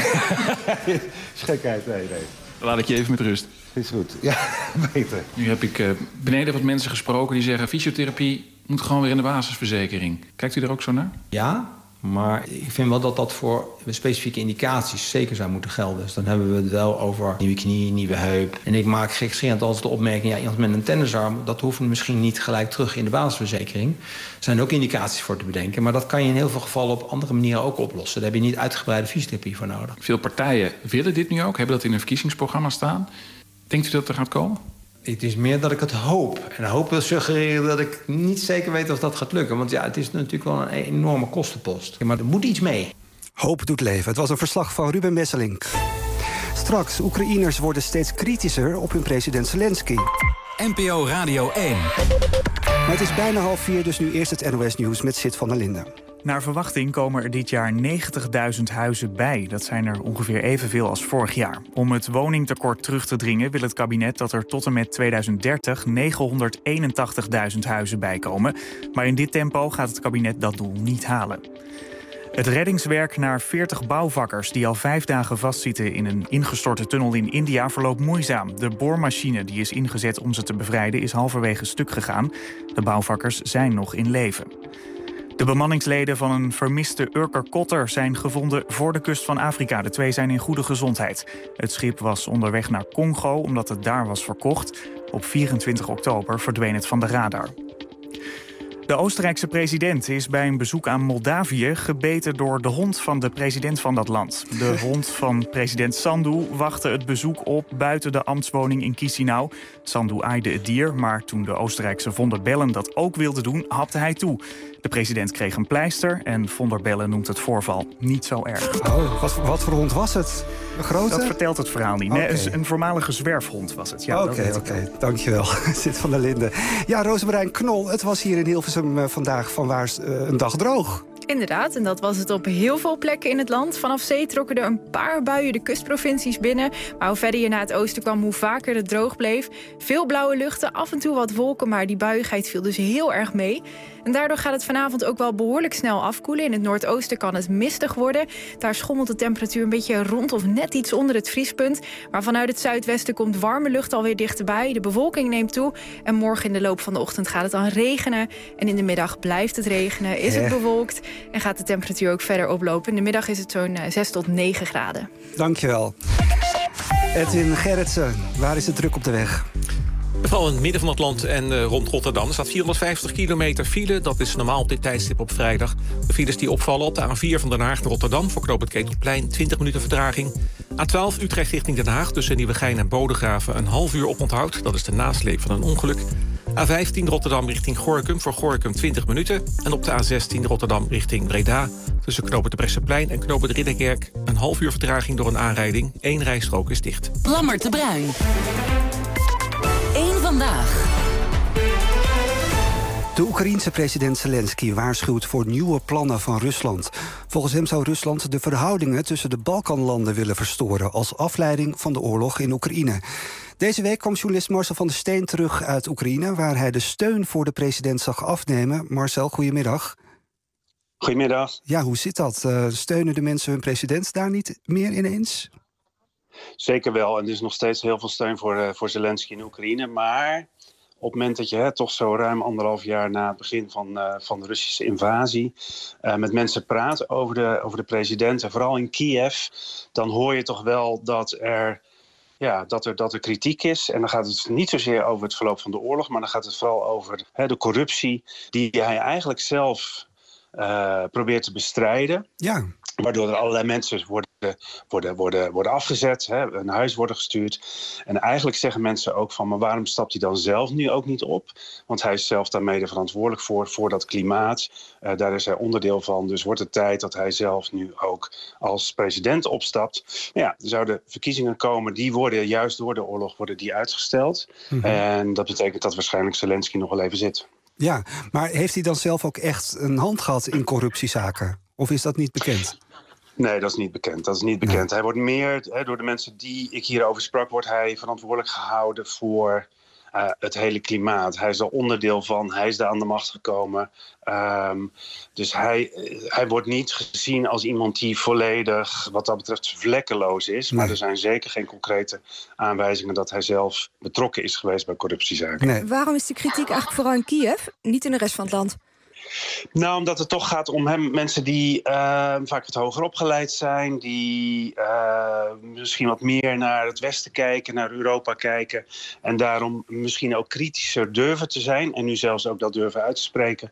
Gekheid, nee. Dan laat ik je even met rust. Is goed. Ja, beter. Nu heb ik beneden wat mensen gesproken die zeggen, fysiotherapie moet gewoon weer in de basisverzekering. Kijkt u er ook zo naar? Ja, maar ik vind wel dat dat voor specifieke indicaties zeker zou moeten gelden. Dus dan hebben we het wel over nieuwe knie, nieuwe heup. En ik maak gekscherend altijd de opmerking, ja, iemand met een tennisarm, dat hoeft misschien niet gelijk terug in de basisverzekering. Er zijn ook indicaties voor te bedenken, maar dat kan je in heel veel gevallen op andere manieren ook oplossen. Daar heb je niet uitgebreide fysiotherapie voor nodig. Veel partijen willen dit nu ook, hebben dat in hun verkiezingsprogramma staan. Denkt u dat er gaat komen? Het is meer dat ik het hoop. En hoop wil suggereren dat ik niet zeker weet of dat gaat lukken. Want ja, het is natuurlijk wel een enorme kostenpost. Ja, maar er moet iets mee. Hoop doet leven. Het was een verslag van Ruben Messelink. Straks, Oekraïners worden steeds kritischer op hun president Zelensky. NPO Radio 1. Maar het is bijna 3:30, dus nu eerst het NOS-nieuws met Sid van der Linden. Naar verwachting komen er dit jaar 90.000 huizen bij. Dat zijn er ongeveer evenveel als vorig jaar. Om het woningtekort terug te dringen wil het kabinet dat er tot en met 2030 981.000 huizen bijkomen. Maar in dit tempo gaat het kabinet dat doel niet halen. Het reddingswerk naar 40 bouwvakkers die al 5 dagen vastzitten in een ingestorte tunnel in India verloopt moeizaam. De boormachine die is ingezet om ze te bevrijden is halverwege stuk gegaan. De bouwvakkers zijn nog in leven. De bemanningsleden van een vermiste Urker-Kotter zijn gevonden voor de kust van Afrika. De 2 zijn in goede gezondheid. Het schip was onderweg naar Congo omdat het daar was verkocht. Op 24 oktober verdween het van de radar. De Oostenrijkse president is bij een bezoek aan Moldavië gebeten door de hond van de president van dat land. De hond van president Sandu wachtte het bezoek op buiten de ambtswoning in Chisinau. Sandu aaide het dier, maar toen de Oostenrijkse Von der Bellen dat ook wilde doen, hapte hij toe. De president kreeg een pleister en Von der Bellen noemt het voorval niet zo erg. Oh, wat voor hond was het? Een grote? Dat vertelt het verhaal niet. Okay. Nee, een voormalige zwerfhond was het. Ja, Oké. Dankjewel. Zit van der Linden. Ja, Rosemarijn Knol, het was hier in Hilversum vandaag vanwaar een dag droog. Inderdaad, en dat was het op heel veel plekken in het land. Vanaf zee trokken er een paar buien de kustprovincies binnen. Maar hoe verder je naar het oosten kwam, hoe vaker het droog bleef. Veel blauwe luchten, af en toe wat wolken, maar die buiigheid viel dus heel erg mee. En daardoor gaat het vanavond ook wel behoorlijk snel afkoelen. In het noordoosten kan het mistig worden. Daar schommelt de temperatuur een beetje rond of net iets onder het vriespunt. Maar vanuit het zuidwesten komt warme lucht alweer dichterbij. De bewolking neemt toe. En morgen in de loop van de ochtend gaat het dan regenen. En in de middag blijft het regenen, is het bewolkt. En gaat de temperatuur ook verder oplopen. In de middag is het zo'n 6 tot 9 graden. Dankjewel. Edwin Gerritsen, waar is het druk op de weg? Vooral in het midden van het land en rond Rotterdam. Er staat 450 kilometer file. Dat is normaal op dit tijdstip op vrijdag. De files die opvallen op de A4 van Den Haag naar Rotterdam... voor knooppunt Ketelplein, 20 minuten vertraging. A12 Utrecht richting Den Haag tussen Nieuwegein en Bodegraven... een half uur oponthoud. Dat is de nasleep van een ongeluk. A15 Rotterdam richting Gorinchem, voor Gorinchem 20 minuten. En op de A16 Rotterdam richting Breda... tussen knooppunt de Bresseplein en knooppunt Ridderkerk... een half uur vertraging door een aanrijding. 1 rijstrook is dicht. Lammert de Bruin. Eén vandaag. De Oekraïense president Zelensky waarschuwt voor nieuwe plannen van Rusland. Volgens hem zou Rusland de verhoudingen tussen de Balkanlanden willen verstoren... als afleiding van de oorlog in Oekraïne. Deze week kwam journalist Marcel van der Steen terug uit Oekraïne... waar hij de steun voor de president zag afnemen. Marcel, goedemiddag. Goedemiddag. Ja, hoe zit dat? Steunen de mensen hun president daar niet meer ineens? Zeker wel. En er is nog steeds heel veel steun voor Zelensky in Oekraïne. Maar op het moment dat je toch zo ruim 1,5 jaar na het begin van de Russische invasie... met mensen praat over de president, en vooral in Kiev... dan hoor je toch wel dat er kritiek is. En dan gaat het niet zozeer over het verloop van de oorlog... maar dan gaat het vooral over de corruptie die hij eigenlijk zelf probeert te bestrijden. Ja. Waardoor er allerlei mensen worden afgezet, naar huis worden gestuurd. En eigenlijk zeggen mensen ook van... maar waarom stapt hij dan zelf nu ook niet op? Want hij is zelf daar mede verantwoordelijk voor dat klimaat. Daar is hij onderdeel van. Dus wordt het tijd dat hij zelf nu ook als president opstapt. Nou ja, er zouden verkiezingen komen... die worden juist door de oorlog uitgesteld. Mm-hmm. En dat betekent dat waarschijnlijk Zelensky nog wel even zit. Ja, maar heeft hij dan zelf ook echt een hand gehad in corruptiezaken? Of is dat niet bekend? Nee, dat is niet bekend. Nee. Hij wordt meer, door de mensen die ik hierover sprak... wordt hij verantwoordelijk gehouden voor het hele klimaat. Hij is er onderdeel van, hij is daar aan de macht gekomen. Dus hij wordt niet gezien als iemand die volledig, wat dat betreft, vlekkeloos is. Nee. Maar er zijn zeker geen concrete aanwijzingen... dat hij zelf betrokken is geweest bij corruptiezaken. Nee. Waarom is de kritiek eigenlijk vooral in Kiev, niet in de rest van het land? Nou, omdat het toch gaat om mensen die vaak wat hoger opgeleid zijn... die misschien wat meer naar het Westen kijken, naar Europa kijken... en daarom misschien ook kritischer durven te zijn... en nu zelfs ook dat durven uit te spreken...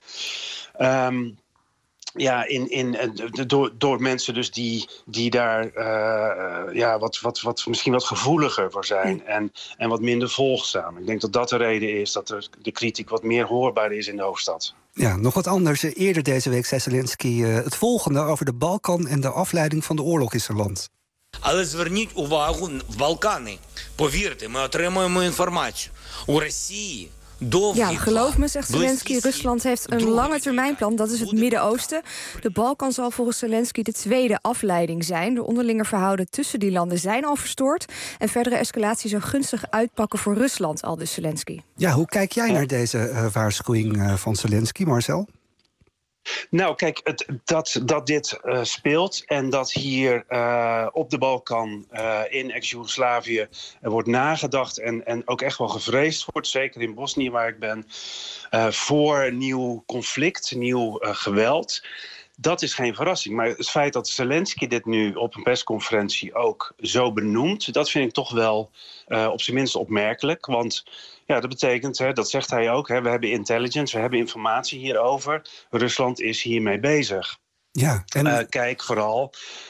door mensen dus die daar misschien wat gevoeliger voor zijn... en wat minder volgzaam. Ik denk dat dat de reden is dat de kritiek wat meer hoorbaar is in de hoofdstad. Ja, nog wat anders. Eerder deze week zei Zelensky het volgende over de Balkan... en de afleiding van de oorlog in zijn land. Але зверніть увагу, Балкани. Повірте, ми отримуємо інформацію. У Росії... Ja, geloof me, zegt Zelensky. Rusland heeft een lange termijnplan, dat is het Midden-Oosten. De Balkan zal volgens Zelensky de tweede afleiding zijn. De onderlinge verhoudingen tussen die landen zijn al verstoord. En verdere escalatie zou gunstig uitpakken voor Rusland, aldus Zelensky. Ja, hoe kijk jij naar deze waarschuwing van Zelensky, Marcel? Nou, kijk, dat dit speelt en dat hier op de Balkan, in ex-Joegoslavië, wordt nagedacht en ook echt wel gevreesd wordt, zeker in Bosnië waar ik ben, voor nieuw conflict, nieuw geweld. Dat is geen verrassing. Maar het feit dat Zelensky dit nu op een persconferentie ook zo benoemt, dat vind ik toch wel op zijn minst opmerkelijk. Want ja, dat betekent, dat zegt hij ook, we hebben intelligence, we hebben informatie hierover. Rusland is hiermee bezig. Ja, en kijk vooral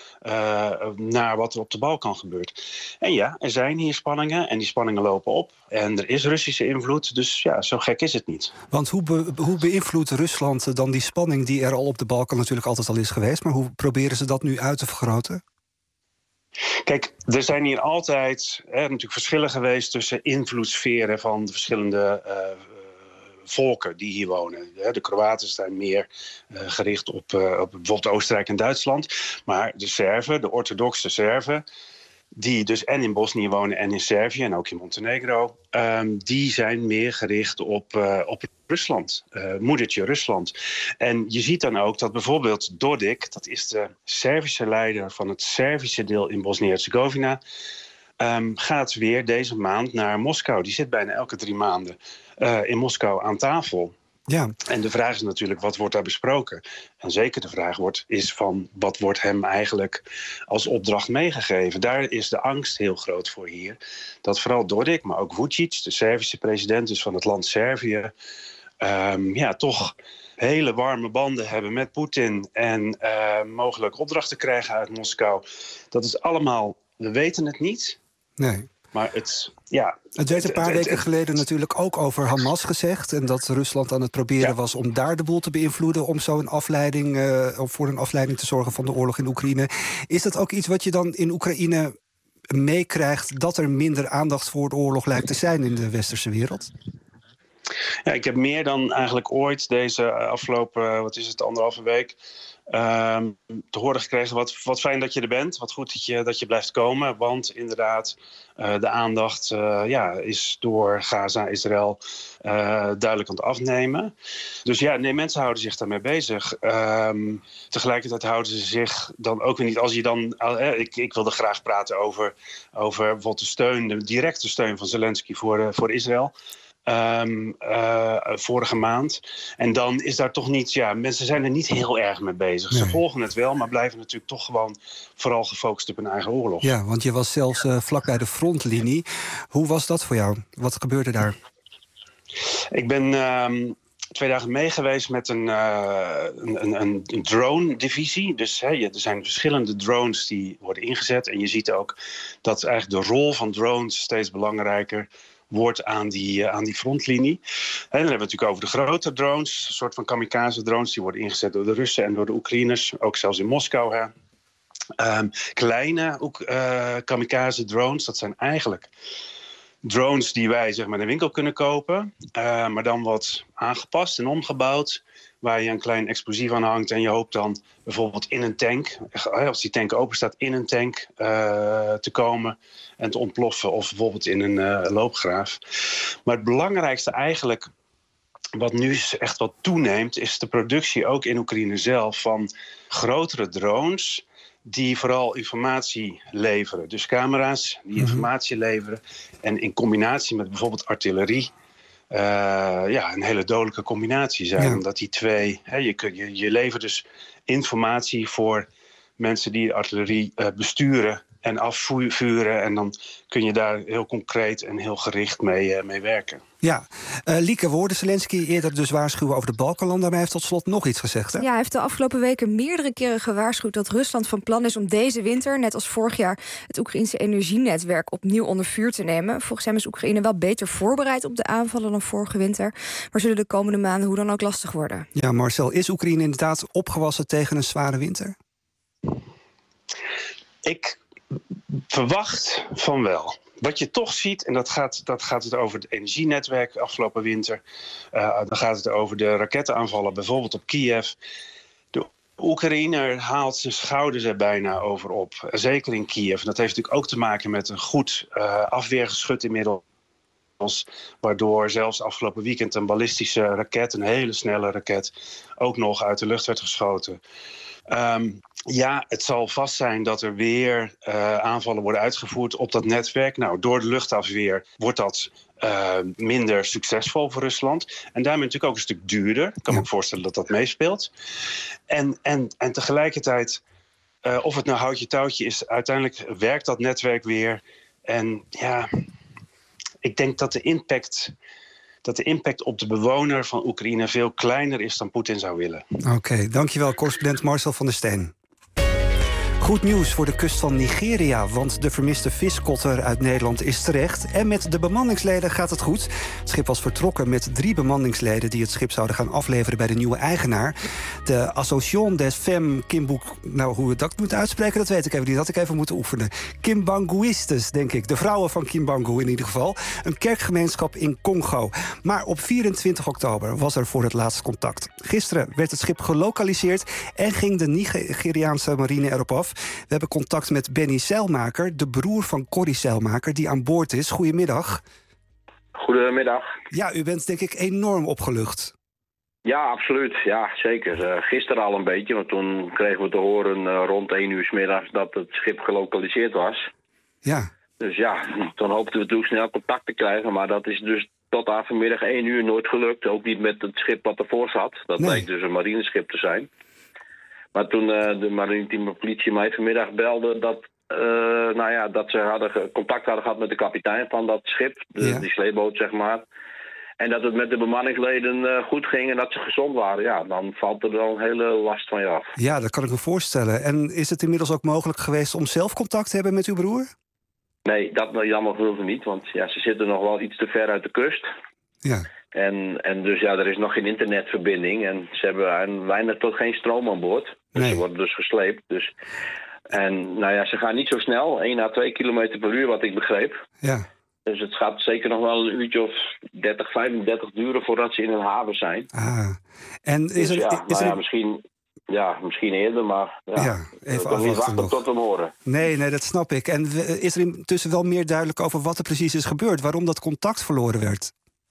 naar wat er op de Balkan gebeurt. En ja, er zijn hier spanningen en die spanningen lopen op. En er is Russische invloed, dus ja, zo gek is het niet. Want hoe beïnvloedt Rusland dan die spanning die er al op de Balkan natuurlijk altijd al is geweest? Maar hoe proberen ze dat nu uit te vergroten? Kijk, er zijn hier altijd natuurlijk verschillen geweest tussen invloedssferen van de verschillende volken die hier wonen. De Kroaten zijn meer gericht op bijvoorbeeld Oostenrijk en Duitsland. Maar de Serven, de orthodoxe Serven, die dus en in Bosnië wonen en in Servië en ook in Montenegro, die zijn meer gericht op Rusland, moedertje Rusland. En je ziet dan ook dat bijvoorbeeld Dodik, dat is de Servische leider van het Servische deel in Bosnië-Herzegovina, gaat weer deze maand naar Moskou. Die zit bijna elke 3 maanden in Moskou aan tafel. Ja. En de vraag is natuurlijk, wat wordt daar besproken? En zeker de vraag is van, wat wordt hem eigenlijk als opdracht meegegeven? Daar is de angst heel groot voor hier. Dat vooral Dodik, maar ook Vučić, de Servische president dus van het land Servië, toch hele warme banden hebben met Poetin en mogelijk opdrachten krijgen uit Moskou. Dat is allemaal, we weten het niet. Nee. Maar het werd een paar weken geleden natuurlijk ook over Hamas gezegd. En dat Rusland aan het proberen was om daar de boel te beïnvloeden, om zo voor een afleiding te zorgen van de oorlog in Oekraïne. Is dat ook iets wat je dan in Oekraïne meekrijgt, dat er minder aandacht voor de oorlog lijkt te zijn in de westerse wereld? Ja, ik heb meer dan eigenlijk ooit deze afgelopen, 1,5 week, te horen gekregen, wat fijn dat je er bent, wat goed dat je blijft komen. Want inderdaad, de aandacht is door Gaza, Israël duidelijk aan het afnemen. Dus ja, nee, mensen houden zich daarmee bezig. Tegelijkertijd houden ze zich dan ook weer niet. Als je dan, ik wilde graag praten over bijvoorbeeld de directe steun van Zelensky voor Israël. Vorige maand. En dan is daar toch niet, mensen zijn er niet heel erg mee bezig. Ze volgen het wel, maar blijven natuurlijk toch gewoon vooral gefocust op hun eigen oorlog. Ja, want je was zelfs vlak bij de frontlinie. Hoe was dat voor jou? Wat gebeurde daar? Ik ben 2 dagen mee geweest met een drone-divisie. Dus er zijn verschillende drones die worden ingezet. En je ziet ook dat eigenlijk de rol van drones steeds belangrijker wordt aan die frontlinie. En dan hebben we het natuurlijk over de grote drones, een soort van kamikaze-drones, die worden ingezet door de Russen en door de Oekraïners, ook zelfs in Moskou. Kleine kamikaze-drones, dat zijn eigenlijk drones die wij zeg maar in de winkel kunnen kopen, maar dan wat aangepast en omgebouwd, waar je een klein explosief aan hangt en je hoopt dan bijvoorbeeld in een tank, als die tank open staat, in een tank te komen en te ontploffen, of bijvoorbeeld in een loopgraaf. Maar het belangrijkste eigenlijk, wat nu echt wat toeneemt, is de productie ook in Oekraïne zelf van grotere drones die vooral informatie leveren. Dus camera's die informatie leveren en in combinatie met bijvoorbeeld artillerie een hele dodelijke combinatie zijn. Omdat die twee, je levert dus informatie voor mensen die artillerie besturen en afvuren. En dan kun je daar heel concreet en heel gericht mee werken. Ja, Lieke, we hoorden Zelensky eerder dus waarschuwen over de Balkanlanden, maar hij heeft tot slot nog iets gezegd, hè? Ja, hij heeft de afgelopen weken meerdere keren gewaarschuwd dat Rusland van plan is om deze winter, net als vorig jaar, het Oekraïense energienetwerk opnieuw onder vuur te nemen. Volgens hem is Oekraïne wel beter voorbereid op de aanvallen dan vorige winter, maar zullen de komende maanden hoe dan ook lastig worden. Ja, Marcel, is Oekraïne inderdaad opgewassen tegen een zware winter? Ik verwacht van wel. Wat je toch ziet, en dat gaat het over het energienetwerk afgelopen winter. Dan gaat het over de rakettenaanvallen, bijvoorbeeld op Kiev. De Oekraïner haalt zijn schouders er bijna over op. Zeker in Kiev. En dat heeft natuurlijk ook te maken met een goed afweergeschut inmiddels. waardoor zelfs afgelopen weekend een ballistische raket, een hele snelle raket, ook nog uit de lucht werd geschoten. Het zal vast zijn dat er weer aanvallen worden uitgevoerd op dat netwerk. Nou, door de luchtafweer wordt dat minder succesvol voor Rusland. En daarmee natuurlijk ook een stuk duurder. Ik kan me ook voorstellen dat dat meespeelt. En tegelijkertijd, of het nou houtje touwtje is, uiteindelijk werkt dat netwerk weer. En ja, ik denk dat de impact op de bewoner van Oekraïne veel kleiner is dan Poetin zou willen. Oké, dankjewel, correspondent Marcel van der Steen. Goed nieuws voor de kust van Nigeria, want de vermiste viskotter uit Nederland is terecht. En met de bemanningsleden gaat het goed. Het schip was vertrokken met 3 bemanningsleden die het schip zouden gaan afleveren bij de nieuwe eigenaar. De Association des Femmes Kimbuk... Nou, hoe we dat moeten uitspreken, dat weet ik even niet. Dat had ik even moeten oefenen. Kimbanguistes, denk ik. De vrouwen van Kimbangu in ieder geval. Een kerkgemeenschap in Congo. Maar op 24 oktober was er voor het laatst contact. Gisteren werd het schip gelokaliseerd en ging de Nigeriaanse marine erop af. We hebben contact met Benny Zeilmaker, de broer van Corrie Zeilmaker, die aan boord is. Goedemiddag. Goedemiddag. Ja, u bent denk ik enorm opgelucht. Ja, absoluut. Ja, zeker. Gisteren al een beetje, want toen kregen we te horen rond 1 uur 's middags dat het schip gelokaliseerd was. Ja. Dus ja, toen hoopten we toen snel contact te krijgen, maar dat is dus tot aan vanmiddag 1 uur nooit gelukt. Ook niet met het schip wat ervoor zat. Dat bleek dus een marineschip te zijn. Maar toen de maritime politie mij vanmiddag belde dat ze contact hadden gehad met de kapitein van dat schip, die sleepboot zeg maar. En dat het met de bemanningsleden goed ging en dat ze gezond waren. Ja, dan valt er wel een hele last van je af. Ja, dat kan ik me voorstellen. En is het inmiddels ook mogelijk geweest om zelf contact te hebben met uw broer? Nee, dat jammer genoeg niet, want ja, ze zitten nog wel iets te ver uit de kust. Ja. En dus ja, er is nog geen internetverbinding en ze hebben weinig tot geen stroom aan boord. Dus ze worden dus gesleept. En nou ja, ze gaan niet zo snel, 1 à 2 kilometer per uur wat ik begreep. Ja. Dus het gaat zeker nog wel een uurtje of 30, 35 duren voordat ze in een haven zijn. Ah. En is er, misschien eerder, maar even afwachten nog. Tot we horen. Nee, dat snap ik. En is er intussen wel meer duidelijk over wat er precies is gebeurd? Waarom dat contact verloren werd?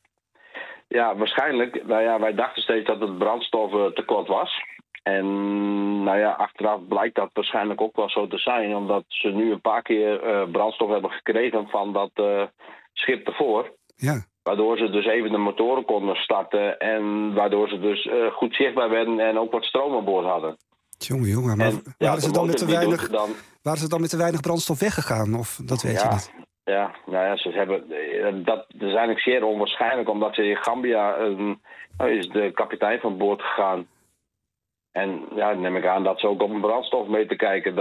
Ja, waarschijnlijk. Wij dachten steeds dat het brandstoftekort was. En achteraf blijkt dat waarschijnlijk ook wel zo te zijn. Omdat ze nu een paar keer brandstof hebben gekregen van dat schip ervoor. Ja. Waardoor ze dus even de motoren konden starten. En waardoor ze dus goed zichtbaar werden en ook wat stroom aan boord hadden. Jongen, maar waren ze dan met te weinig brandstof weggegaan? Of dat weet je niet? Ja, ze hebben dat is eigenlijk zeer onwaarschijnlijk, omdat ze in Gambia is de kapitein van boord gegaan. En ja, dan neem ik aan dat ze ook op een brandstof mee te kijken.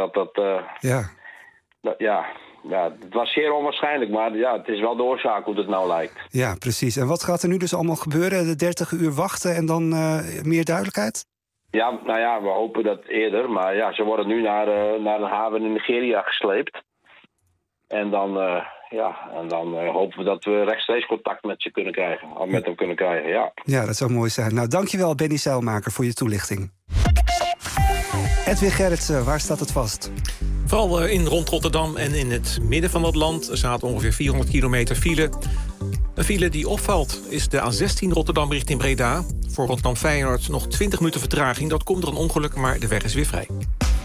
Het was zeer onwaarschijnlijk, maar ja, het is wel de oorzaak hoe het nou lijkt. Ja, precies. En wat gaat er nu dus allemaal gebeuren? De 30 uur wachten en dan meer duidelijkheid? Ja, we hopen dat eerder. Maar ja, ze worden nu naar een haven in Nigeria gesleept. En dan hopen we dat we rechtstreeks contact met ze kunnen krijgen. Of met hem kunnen krijgen, ja. Ja, dat zou mooi zijn. Nou, dankjewel Benny Zeilmaker voor je toelichting. Edwin Gerritsen, waar staat het vast? Vooral in rond Rotterdam en in het midden van het land staat ongeveer 400 kilometer file. Een file die opvalt is de A16 Rotterdam richting Breda. Voor Rotterdam Feyenoord nog 20 minuten vertraging. Dat komt door een ongeluk, maar de weg is weer vrij.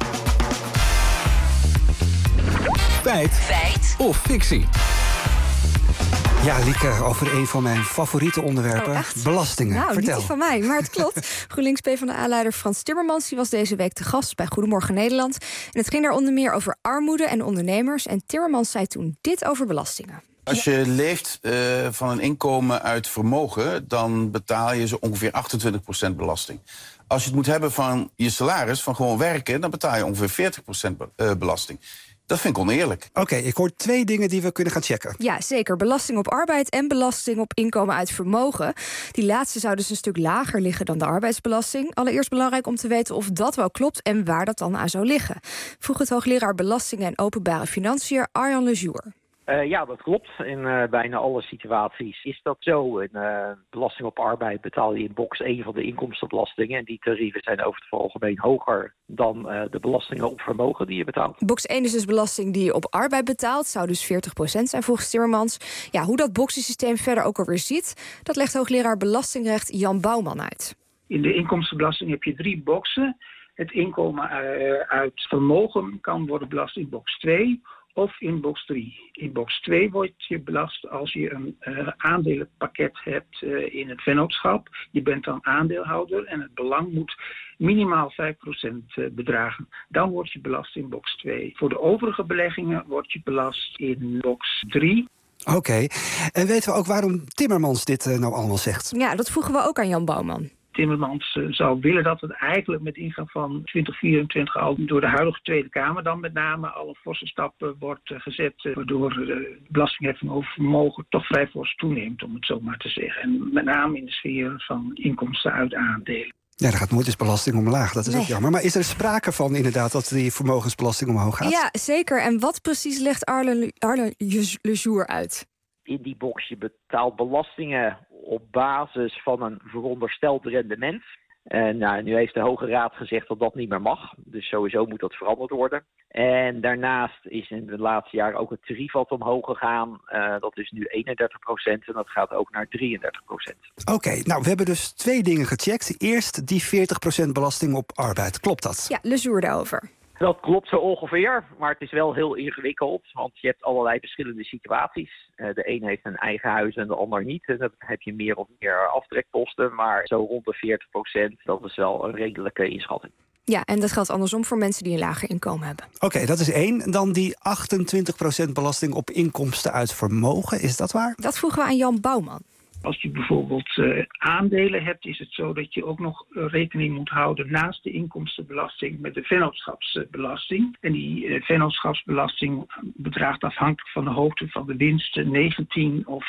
Feit of fictie? Ja, Lieke, over een van mijn favoriete onderwerpen. Belastingen. Nou, vertel. Niet van mij, maar het klopt. GroenLinks PvdA-leider Frans Timmermans die was deze week te gast bij Goedemorgen Nederland. En het ging daar onder meer over armoede en ondernemers. En Timmermans zei toen dit over belastingen. Als je leeft van een inkomen uit vermogen, dan betaal je zo ongeveer 28% belasting. Als je het moet hebben van je salaris, van gewoon werken, dan betaal je ongeveer 40% belasting. Dat vind ik oneerlijk. Oké, ik hoor 2 dingen die we kunnen gaan checken. Ja, zeker. Belasting op arbeid en belasting op inkomen uit vermogen. Die laatste zou dus een stuk lager liggen dan de arbeidsbelasting. Allereerst belangrijk om te weten of dat wel klopt en waar dat dan aan zou liggen. Vroeg het hoogleraar Belastingen en Openbare Financiën Arjan Lejour. Ja, dat klopt. In bijna alle situaties is dat zo. Belasting op arbeid betaal je in box 1 van de inkomstenbelastingen. En die tarieven zijn over het algemeen hoger dan de belastingen op vermogen die je betaalt. Box 1 is dus belasting die je op arbeid betaalt. Zou dus 40% zijn volgens Timmermans. Ja, hoe dat boxensysteem verder ook alweer ziet, dat legt hoogleraar belastingrecht Jan Bouwman uit. In de inkomstenbelasting heb je 3 boxen. Het inkomen uit vermogen kan worden belast in box 2 of in box 3. In box 2 word je belast als je een aandelenpakket hebt in het vennootschap. Je bent dan aandeelhouder en het belang moet minimaal 5% bedragen. Dan word je belast in box 2. Voor de overige beleggingen word je belast in box 3. Oké. En weten we ook waarom Timmermans dit nou allemaal zegt? Ja, dat vroegen we ook aan Jan Bouwman. Timmermans zou willen dat het eigenlijk met ingang van 2024 al door de huidige Tweede Kamer dan met name al een forse stap wordt gezet, waardoor de belastingheffing over vermogen toch vrij fors toeneemt, om het zo maar te zeggen. En met name in de sfeer van inkomsten uit aandelen. Ja, daar gaat nooit eens belasting omlaag. Dat is ook jammer. Maar is er sprake van inderdaad dat die vermogensbelasting omhoog gaat? Ja, zeker. En wat precies legt Arlen Lejour uit? In die box je betaalt belastingen op basis van een verondersteld rendement. En nu heeft de Hoge Raad gezegd dat dat niet meer mag. Dus sowieso moet dat veranderd worden. En daarnaast is in de laatste jaren ook het tarief wat omhoog gegaan. Dat is nu 31% en dat gaat ook naar 33%. Oké, nou we hebben dus 2 dingen gecheckt. Eerst die 40% belasting op arbeid. Klopt dat? Ja, Lejour daarover. Dat klopt zo ongeveer, maar het is wel heel ingewikkeld. Want je hebt allerlei verschillende situaties. De een heeft een eigen huis en de ander niet. En dan heb je meer of meer aftrekposten. Maar zo rond de 40%, dat is wel een redelijke inschatting. Ja, en dat geldt andersom voor mensen die een lager inkomen hebben. Oké, dat is 1. Dan die 28% belasting op inkomsten uit vermogen. Is dat waar? Dat vroegen we aan Jan Bouwman. Als je bijvoorbeeld aandelen hebt, is het zo dat je ook nog rekening moet houden naast de inkomstenbelasting met de vennootschapsbelasting. En die vennootschapsbelasting bedraagt afhankelijk van de hoogte van de winst 19 of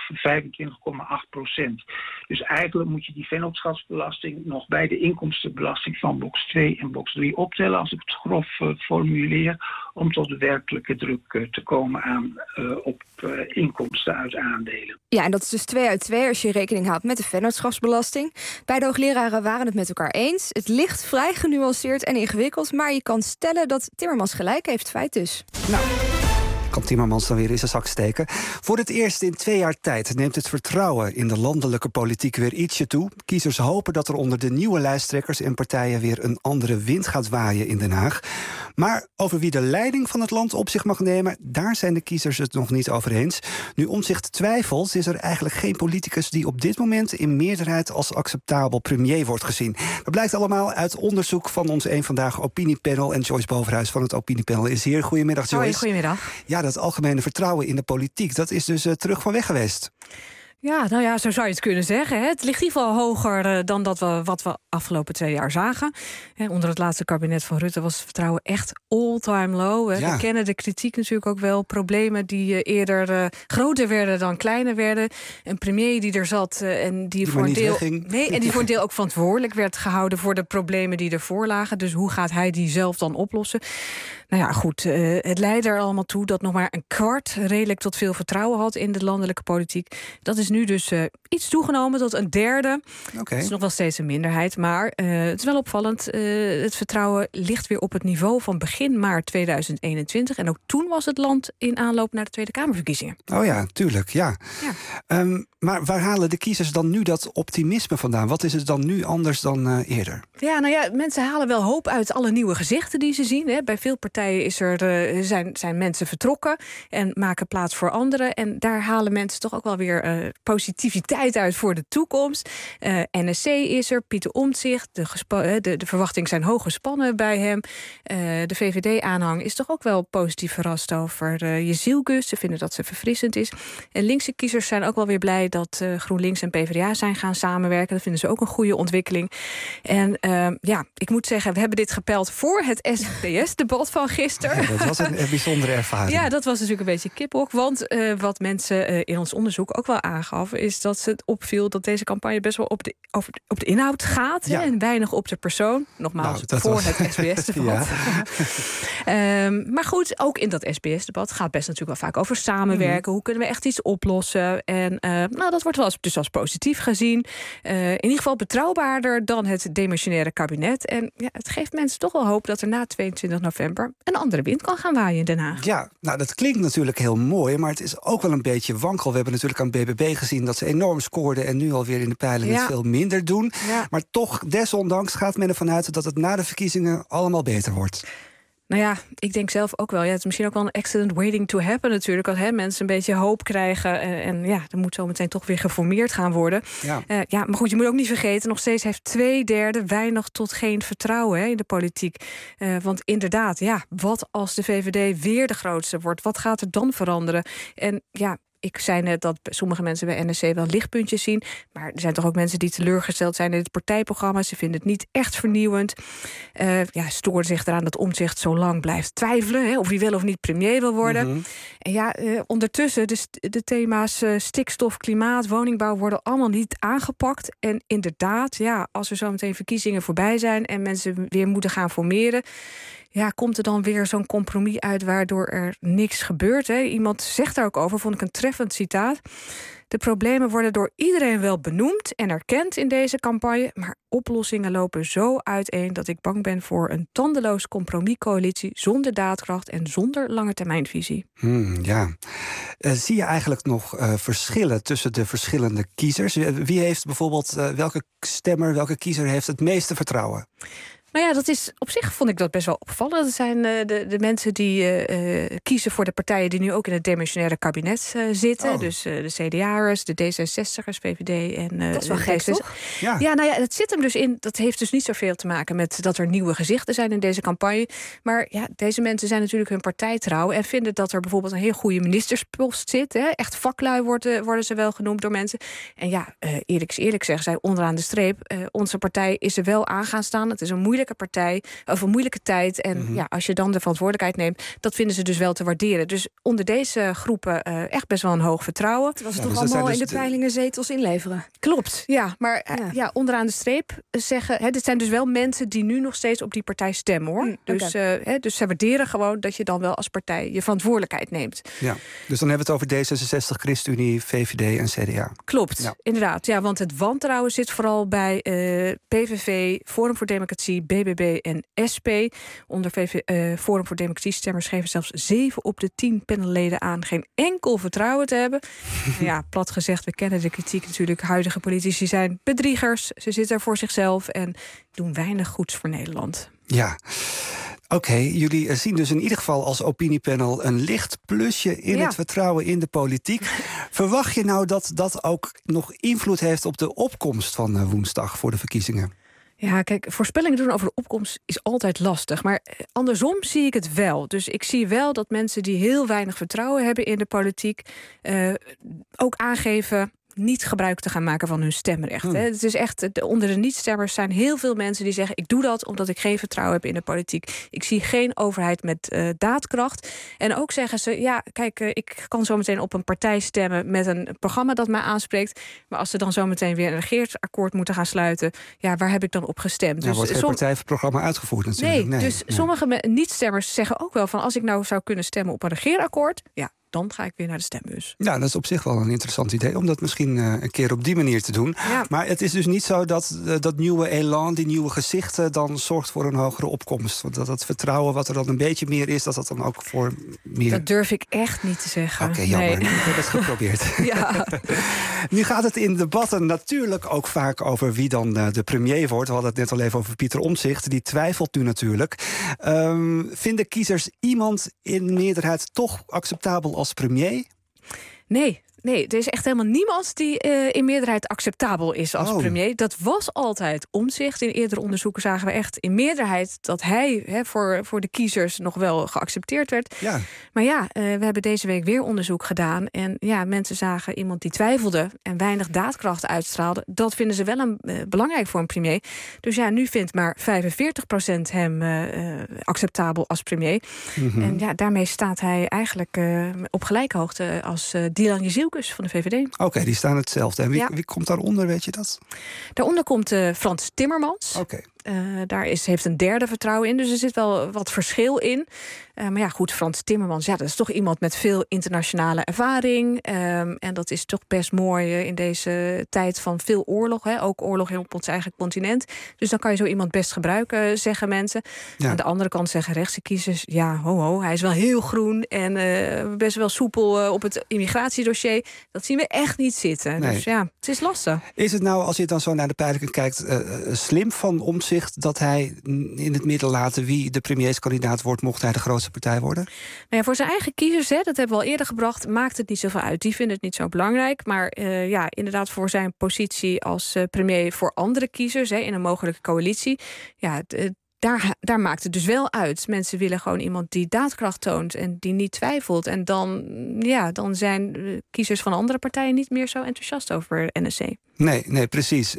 25,8%. Dus eigenlijk moet je die vennootschapsbelasting nog bij de inkomstenbelasting van box 2 en box 3 optellen, als ik het grof formuleer, om tot de werkelijke druk te komen aan op inkomsten uit aandelen. Ja, en dat is dus 2 uit 2 als je rekening houdt met de vennootschapsbelasting. Beide hoogleraren waren het met elkaar eens. Het ligt vrij genuanceerd en ingewikkeld, maar je kan stellen dat Timmermans gelijk heeft, feit dus. Nou, kan Timmermans dan weer in zijn zak steken. Voor het eerst in 2 jaar tijd neemt het vertrouwen in de landelijke politiek weer ietsje toe. Kiezers hopen dat er onder de nieuwe lijsttrekkers en partijen weer een andere wind gaat waaien in Den Haag. Maar over wie de leiding van het land op zich mag nemen, daar zijn de kiezers het nog niet over eens. Nu Omtzigt twijfelt, is er eigenlijk geen politicus die op dit moment in meerderheid als acceptabel premier wordt gezien. Dat blijkt allemaal uit onderzoek van ons Eén Vandaag opiniepanel. En Joyce Bovenhuis van het opiniepanel is hier. Goedemiddag, Joyce. Hoi, goedemiddag. Ja, dat algemene vertrouwen in de politiek, dat is dus terug van weg geweest. Ja, nou ja, zo zou je het kunnen zeggen. Hè. Het ligt in ieder geval hoger dan wat we afgelopen 2 jaar zagen. Onder het laatste kabinet van Rutte was het vertrouwen echt all-time low. Ja. We kennen de kritiek natuurlijk ook wel. Problemen die eerder groter werden dan kleiner werden. Een premier die er zat en die voor een deel en die voor een deel ook verantwoordelijk werd gehouden voor de problemen die ervoor lagen. Dus hoe gaat hij die zelf dan oplossen? Nou ja, goed, het leidde er allemaal toe dat nog maar een kwart redelijk tot veel vertrouwen had in de landelijke politiek. Dat is nu dus iets toegenomen tot een derde. Okay. Het is nog wel steeds een minderheid, maar het is wel opvallend. Het vertrouwen ligt weer op het niveau van begin maart 2021. En ook toen was het land in aanloop naar de Tweede Kamerverkiezingen. Oh ja, tuurlijk, ja. Maar waar halen de kiezers dan nu dat optimisme vandaan? Wat is het dan nu anders dan eerder? Ja, nou ja, mensen halen wel hoop uit alle nieuwe gezichten die ze zien. Hè. Bij veel partijen zijn mensen vertrokken en maken plaats voor anderen. En daar halen mensen toch ook wel weer positiviteit uit voor de toekomst. NSC is er, Pieter Omtzigt. De verwachtingen zijn hoog gespannen bij hem. De VVD-aanhang is toch ook wel positief verrast over Jezielgus. Ze vinden dat ze verfrissend is. En linkse kiezers zijn ook wel weer blij dat GroenLinks en PvdA zijn gaan samenwerken. Dat vinden ze ook een goede ontwikkeling. En ik moet zeggen, we hebben dit gepeild voor het SBS-debat van gisteren. Ja, dat was een bijzondere ervaring. Ja, dat was natuurlijk een beetje kiphok. Want wat mensen in ons onderzoek ook wel aangaf, is dat het opviel dat deze campagne best wel op de inhoud gaat. Ja. En weinig op de persoon. Nogmaals, voor het SBS-debat. Maar goed, ook in dat SBS-debat gaat best natuurlijk wel vaak over samenwerken. Hoe kunnen we echt iets oplossen? En dat wordt wel dus als positief gezien. In ieder geval betrouwbaarder dan het demissionaire kabinet. En het geeft mensen toch wel hoop dat er na 22 november een andere wind kan gaan waaien in Den Haag. Ja, dat klinkt natuurlijk heel mooi, maar het is ook wel een beetje wankel. We hebben natuurlijk aan BBB gezien dat ze enorm scoorden en nu alweer in de peilingen het veel minder doen. Ja. Maar toch, desondanks gaat men ervan uit dat het na de verkiezingen allemaal beter wordt. Nou ja, ik denk zelf ook wel. Ja, het is misschien ook wel een accident waiting to happen natuurlijk. Als mensen een beetje hoop krijgen. En er moet zo meteen toch weer geformeerd gaan worden. Ja. Maar goed, je moet ook niet vergeten. Nog steeds heeft 2/3 weinig tot geen vertrouwen in de politiek. Want inderdaad, wat als de VVD weer de grootste wordt? Wat gaat er dan veranderen? En ik zei net dat sommige mensen bij NSC wel lichtpuntjes zien. Maar er zijn toch ook mensen die teleurgesteld zijn in het partijprogramma. Ze vinden het niet echt vernieuwend. Stoort zich eraan dat Omtzigt zo lang blijft twijfelen. Of hij wel of niet premier wil worden. Mm-hmm. En ondertussen de thema's stikstof, klimaat, woningbouw worden allemaal niet aangepakt. En inderdaad, als er zo meteen verkiezingen voorbij zijn en mensen weer moeten gaan formeren, komt er dan weer zo'n compromis uit waardoor er niks gebeurt. Hè? Iemand zegt daar ook over, vond ik een treffend citaat. De problemen worden door iedereen wel benoemd en erkend in deze campagne, maar oplossingen lopen zo uiteen dat ik bang ben voor een tandeloos compromiscoalitie zonder daadkracht en zonder langetermijnvisie. Zie je eigenlijk nog verschillen tussen de verschillende kiezers? Wie heeft bijvoorbeeld, welke kiezer heeft het meeste vertrouwen? Nou ja, dat is op zich vond ik dat best wel opvallend. Dat zijn de mensen die kiezen voor de partijen die nu ook in het demissionaire kabinet zitten. Oh. Dus de CDA'ers, de D66'ers, VVD en dat is wel gek, toch? Ja, dat zit hem dus in. Dat heeft dus niet zoveel te maken met dat er nieuwe gezichten zijn in deze campagne. Maar deze mensen zijn natuurlijk hun partij trouw en vinden dat er bijvoorbeeld een heel goede ministerspost zit. Hè. Echt vaklui worden ze wel genoemd door mensen. En eerlijk zeggen zij onderaan de streep. Onze partij is er wel aan gaan staan. Het is een moeilijke partij, of een moeilijke tijd. En als je dan de verantwoordelijkheid neemt, dat vinden ze dus wel te waarderen. Dus onder deze groepen echt best wel een hoog vertrouwen. Het was toch allemaal in de peilingen zetels inleveren? Klopt, maar onderaan de streep zeggen, dit zijn dus wel mensen die nu nog steeds op die partij stemmen, hoor. Dus ze waarderen gewoon dat je dan wel als partij je verantwoordelijkheid neemt. Ja, dus dan hebben we het over D66, ChristenUnie, VVD en CDA. Klopt, inderdaad. Ja, want het wantrouwen zit vooral bij PVV, Forum voor Democratie, BBB en SP. Onder Forum voor Democratie-stemmers geven zelfs 7 op de 10 panelleden aan geen enkel vertrouwen te hebben. Plat gezegd, we kennen de kritiek natuurlijk. Huidige politici zijn bedriegers. Ze zitten er voor zichzelf en doen weinig goeds voor Nederland. Ja. Oké, jullie zien dus in ieder geval als opiniepanel een licht plusje in het vertrouwen in de politiek. Verwacht je nou dat dat ook nog invloed heeft op de opkomst van woensdag voor de verkiezingen? Ja, kijk, voorspellingen doen over de opkomst is altijd lastig. Maar andersom zie ik het wel. Dus ik zie wel dat mensen die heel weinig vertrouwen hebben in de politiek ook aangeven niet gebruik te gaan maken van hun stemrecht. Hè. Het is echt, onder de niet-stemmers zijn heel veel mensen die zeggen, ik doe dat omdat ik geen vertrouwen heb in de politiek. Ik zie geen overheid met daadkracht. En ook zeggen ze, ik kan zo meteen op een partij stemmen met een programma dat mij aanspreekt. Maar als ze dan zo meteen weer een regeerakkoord moeten gaan sluiten, waar heb ik dan op gestemd? Er wordt geen partijprogramma uitgevoerd natuurlijk. Nee, sommige niet-stemmers zeggen ook wel van, als ik nou zou kunnen stemmen op een regeerakkoord, dan ga ik weer naar de stembus. Ja, dat is op zich wel een interessant idee om dat misschien een keer op die manier te doen. Ja. Maar het is dus niet zo dat nieuwe elan, die nieuwe gezichten, dan zorgt voor een hogere opkomst. Want dat vertrouwen wat er dan een beetje meer is, dat dan ook voor meer... Dat durf ik echt niet te zeggen. Oké, jammer. Nee. Ik heb het geprobeerd. Nu gaat het in debatten natuurlijk ook vaak over wie dan de premier wordt. We hadden het net al even over Pieter Omtzigt. Die twijfelt nu natuurlijk. Vinden kiezers iemand in meerderheid toch acceptabel als premier? Nee, er is echt helemaal niemand die in meerderheid acceptabel is als premier. Dat was altijd Omtzigt. In eerdere onderzoeken zagen we echt in meerderheid dat hij voor de kiezers nog wel geaccepteerd werd. Ja. Maar we hebben deze week weer onderzoek gedaan. En mensen zagen iemand die twijfelde en weinig daadkracht uitstraalde. Dat vinden ze wel belangrijk voor een premier. Dus nu vindt maar 45% hem acceptabel als premier. Mm-hmm. En daarmee staat hij eigenlijk op gelijke hoogte als Dylan Jezielkes Doekus van de VVD. Oké, die staan hetzelfde. En wie komt daaronder, weet je dat? Daaronder komt Frans Timmermans. Oké. Daar heeft een derde vertrouwen in, dus er zit wel wat verschil in. Maar ja, goed, Frans Timmermans, dat is toch iemand met veel internationale ervaring. En dat is toch best mooi in deze tijd van veel oorlog. Hè? Ook oorlog op ons eigen continent. Dus dan kan je zo iemand best gebruiken, zeggen mensen. Ja. Aan de andere kant zeggen rechtse kiezers, hij is wel heel groen en best wel soepel op het immigratiedossier. Dat zien we echt niet zitten. Nee. Dus ja, het is lastig. Is het nou, als je dan zo naar de peilingen kijkt, slim van Omtzigt dat hij in het midden laat wie de premierskandidaat wordt, mocht hij de grootste partij worden? Nou ja, voor zijn eigen kiezers, dat hebben we al eerder gebracht, maakt het niet zoveel uit. Die vinden het niet zo belangrijk. Maar inderdaad voor zijn positie als premier voor andere kiezers in een mogelijke coalitie, daar maakt het dus wel uit. Mensen willen gewoon iemand die daadkracht toont en die niet twijfelt. En dan zijn kiezers van andere partijen niet meer zo enthousiast over NSC. Nee, precies.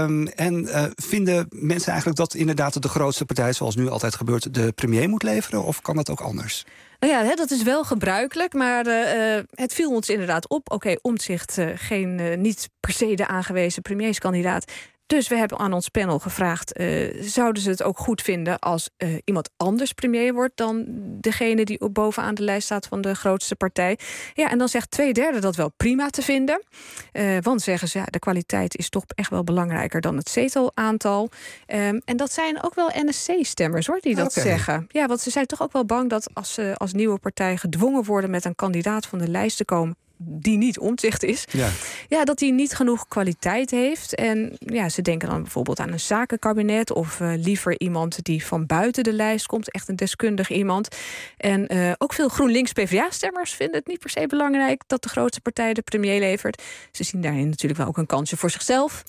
Vinden mensen eigenlijk dat inderdaad de grootste partij, zoals nu altijd gebeurt, de premier moet leveren? Of kan dat ook anders? Nou ja, dat is wel gebruikelijk, maar het viel ons inderdaad op. Oké, Omtzigt niet per se de aangewezen premierskandidaat. Dus we hebben aan ons panel gevraagd, zouden ze het ook goed vinden als iemand anders premier wordt dan degene die bovenaan de lijst staat van de grootste partij? Ja, en dan zegt 2/3 dat wel prima te vinden. Want zeggen ze, de kwaliteit is toch echt wel belangrijker dan het zetelaantal. En dat zijn ook wel NSC-stemmers, hoor, die dat zeggen. Ja, want ze zijn toch ook wel bang dat als ze als nieuwe partij gedwongen worden met een kandidaat van de lijst te komen die niet Omtzigt is, dat die niet genoeg kwaliteit heeft. En ze denken dan bijvoorbeeld aan een zakenkabinet of liever iemand die van buiten de lijst komt, echt een deskundig iemand. En ook veel GroenLinks-PVA-stemmers vinden het niet per se belangrijk dat de grootste partij de premier levert. Ze zien daarin natuurlijk wel ook een kansje voor zichzelf.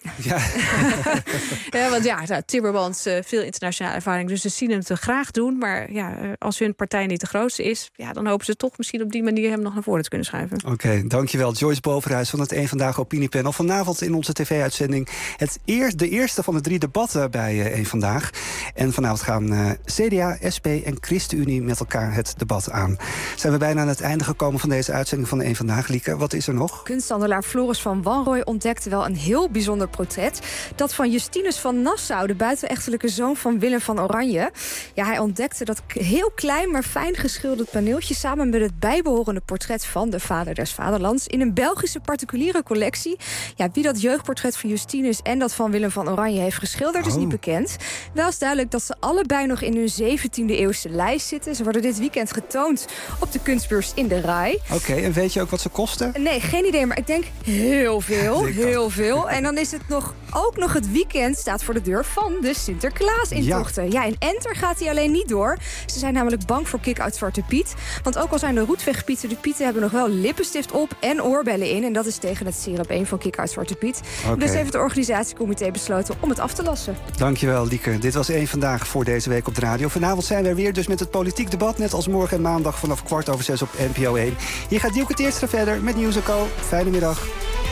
Ja. Want Timmermans, veel internationale ervaring, dus ze zien hem te graag doen. Maar als hun partij niet de grootste is, dan hopen ze toch misschien op die manier hem nog naar voren te kunnen schuiven. Oké, dankjewel. Joyce Bovenhuis van het Eén Vandaag Opiniepanel. Vanavond in onze tv-uitzending de eerste van de 3 debatten bij Eén Vandaag. En vanavond gaan CDA, SP en ChristenUnie met elkaar het debat aan. Zijn we bijna aan het einde gekomen van deze uitzending van Eén Vandaag. Lieke, wat is er nog? Kunsthandelaar Floris van Wanrooy ontdekte wel een heel bijzonder portret. Dat van Justinus van Nassau, de buitenechtelijke zoon van Willem van Oranje. Ja, hij ontdekte dat heel klein maar fijn geschilderd paneeltje samen met het bijbehorende portret van de vader des vaderlands in een Belgische particuliere collectie. Ja, wie dat jeugdportret van Justinus en dat van Willem van Oranje heeft geschilderd is niet bekend. Wel is duidelijk dat ze allebei nog in hun 17e eeuwse lijst zitten. Ze worden dit weekend getoond op de kunstbeurs in de Rai. Oké, en weet je ook wat ze kosten? Nee, geen idee, maar ik denk heel veel. Heel veel. En dan is het ook nog het weekend staat voor de deur van de Sinterklaas-intochten. Ja, in Enter gaat hij alleen niet door. Ze zijn namelijk bang voor kick-out Zwarte Piet. Want ook al zijn de Roetveegpieten, de Pieten hebben nog wel lippenstift op en oorbellen in. En dat is tegen het sirup 1 van kick-out Zwarte Piet. Dus heeft het organisatiecomité besloten om het af te lassen. Dankjewel, Lieke. Dit was Eén Vandaag voor deze week op de radio. Vanavond zijn we er weer dus met het politiek debat, net als morgen en maandag vanaf 6:15 op NPO 1. Hier gaat Dielke Teerstra verder met Nieuws & Co. Fijne middag.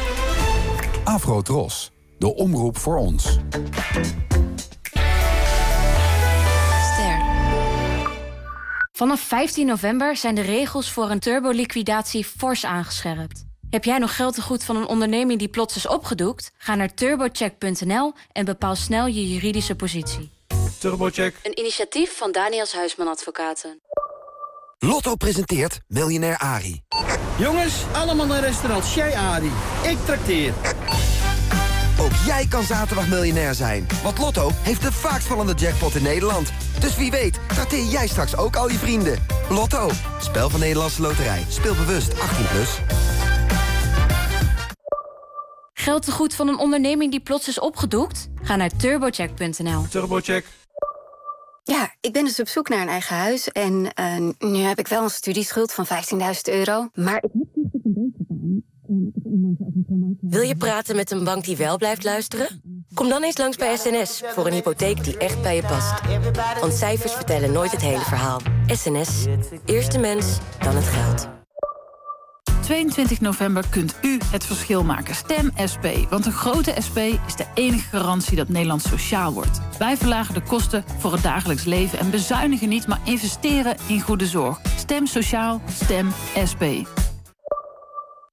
Afro-Tros, de omroep voor ons. Vanaf 15 november zijn de regels voor een turboliquidatie fors aangescherpt. Heb jij nog geld te goed van een onderneming die plots is opgedoekt? Ga naar turbocheck.nl en bepaal snel je juridische positie. Turbocheck. Een initiatief van Daniels Huisman Advocaten. Lotto presenteert Miljonair Arie. Jongens, allemaal naar restaurant Chez Arie. Ik trakteer. Ook jij kan zaterdag miljonair zijn. Want Lotto heeft de vaakst vallende jackpot in Nederland. Dus wie weet, trakteer jij straks ook al je vrienden. Lotto, spel van Nederlandse Loterij. Speel bewust, 18+. Geld te goed van een onderneming die plots is opgedoekt? Ga naar turbocheck.nl. Turbocheck. Ja, ik ben dus op zoek naar een eigen huis. En nu heb ik wel een studieschuld van €15.000. Maar ik heb niet op een beetje gedaan. Wil je praten met een bank die wel blijft luisteren? Kom dan eens langs bij SNS voor een hypotheek die echt bij je past. Want cijfers vertellen nooit het hele verhaal. SNS. Eerst de mens, dan het geld. 22 november kunt u het verschil maken. Stem SP, want een grote SP is de enige garantie dat Nederland sociaal wordt. Wij verlagen de kosten voor het dagelijks leven en bezuinigen niet, maar investeren in goede zorg. Stem sociaal, stem SP.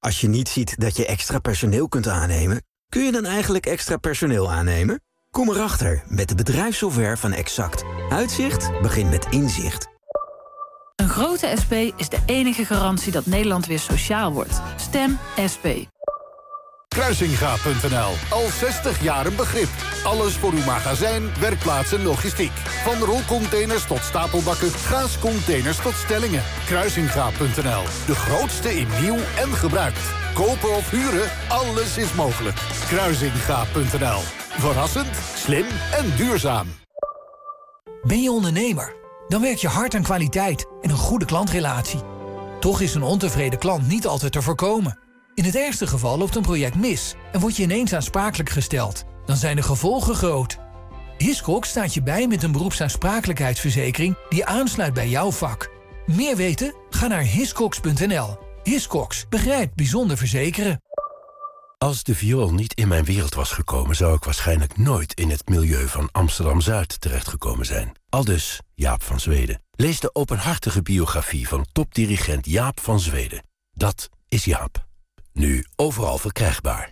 Als je niet ziet dat je extra personeel kunt aannemen, kun je dan eigenlijk extra personeel aannemen? Kom erachter met de bedrijfssoftware van Exact. Uitzicht begint met inzicht. Een grote SP is de enige garantie dat Nederland weer sociaal wordt. Stem SP. Kruisinga.nl. Al 60 jaar een begrip. Alles voor uw magazijn, werkplaats en logistiek. Van rolcontainers tot stapelbakken, gaascontainers tot stellingen. Kruisinga.nl. De grootste in nieuw en gebruikt. Kopen of huren, alles is mogelijk. Kruisinga.nl. Verrassend, slim en duurzaam. Ben je ondernemer? Dan werk je hard aan kwaliteit en een goede klantrelatie. Toch is een ontevreden klant niet altijd te voorkomen. In het ergste geval loopt een project mis en word je ineens aansprakelijk gesteld. Dan zijn de gevolgen groot. Hiscox staat je bij met een beroepsaansprakelijkheidsverzekering die aansluit bij jouw vak. Meer weten? Ga naar hiscox.nl. Hiscox begrijpt bijzonder verzekeren. Als de viool niet in mijn wereld was gekomen, zou ik waarschijnlijk nooit in het milieu van Amsterdam-Zuid terechtgekomen zijn. Aldus Jaap van Zweden. Lees de openhartige biografie van topdirigent Jaap van Zweden. Dat is Jaap. Nu overal verkrijgbaar.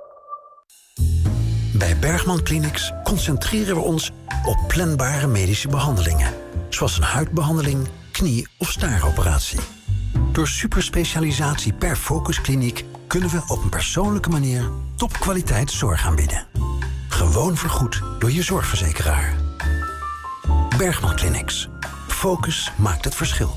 Bij Bergman Clinics concentreren we ons op planbare medische behandelingen. Zoals een huidbehandeling, knie- of staaroperatie. Door superspecialisatie per focuskliniek kunnen we op een persoonlijke manier topkwaliteit zorg aanbieden. Gewoon vergoed door je zorgverzekeraar. Bergman Clinics. Focus maakt het verschil.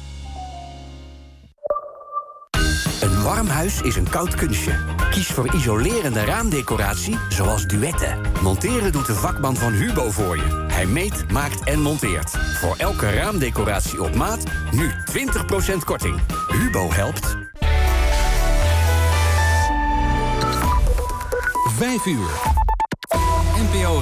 Een warm huis is een koud kunstje. Kies voor isolerende raamdecoratie zoals Duette. Monteren doet de vakman van Hubo voor je. Hij meet, maakt en monteert. Voor elke raamdecoratie op maat nu 20% korting. Hubo helpt. 5 uur. NPO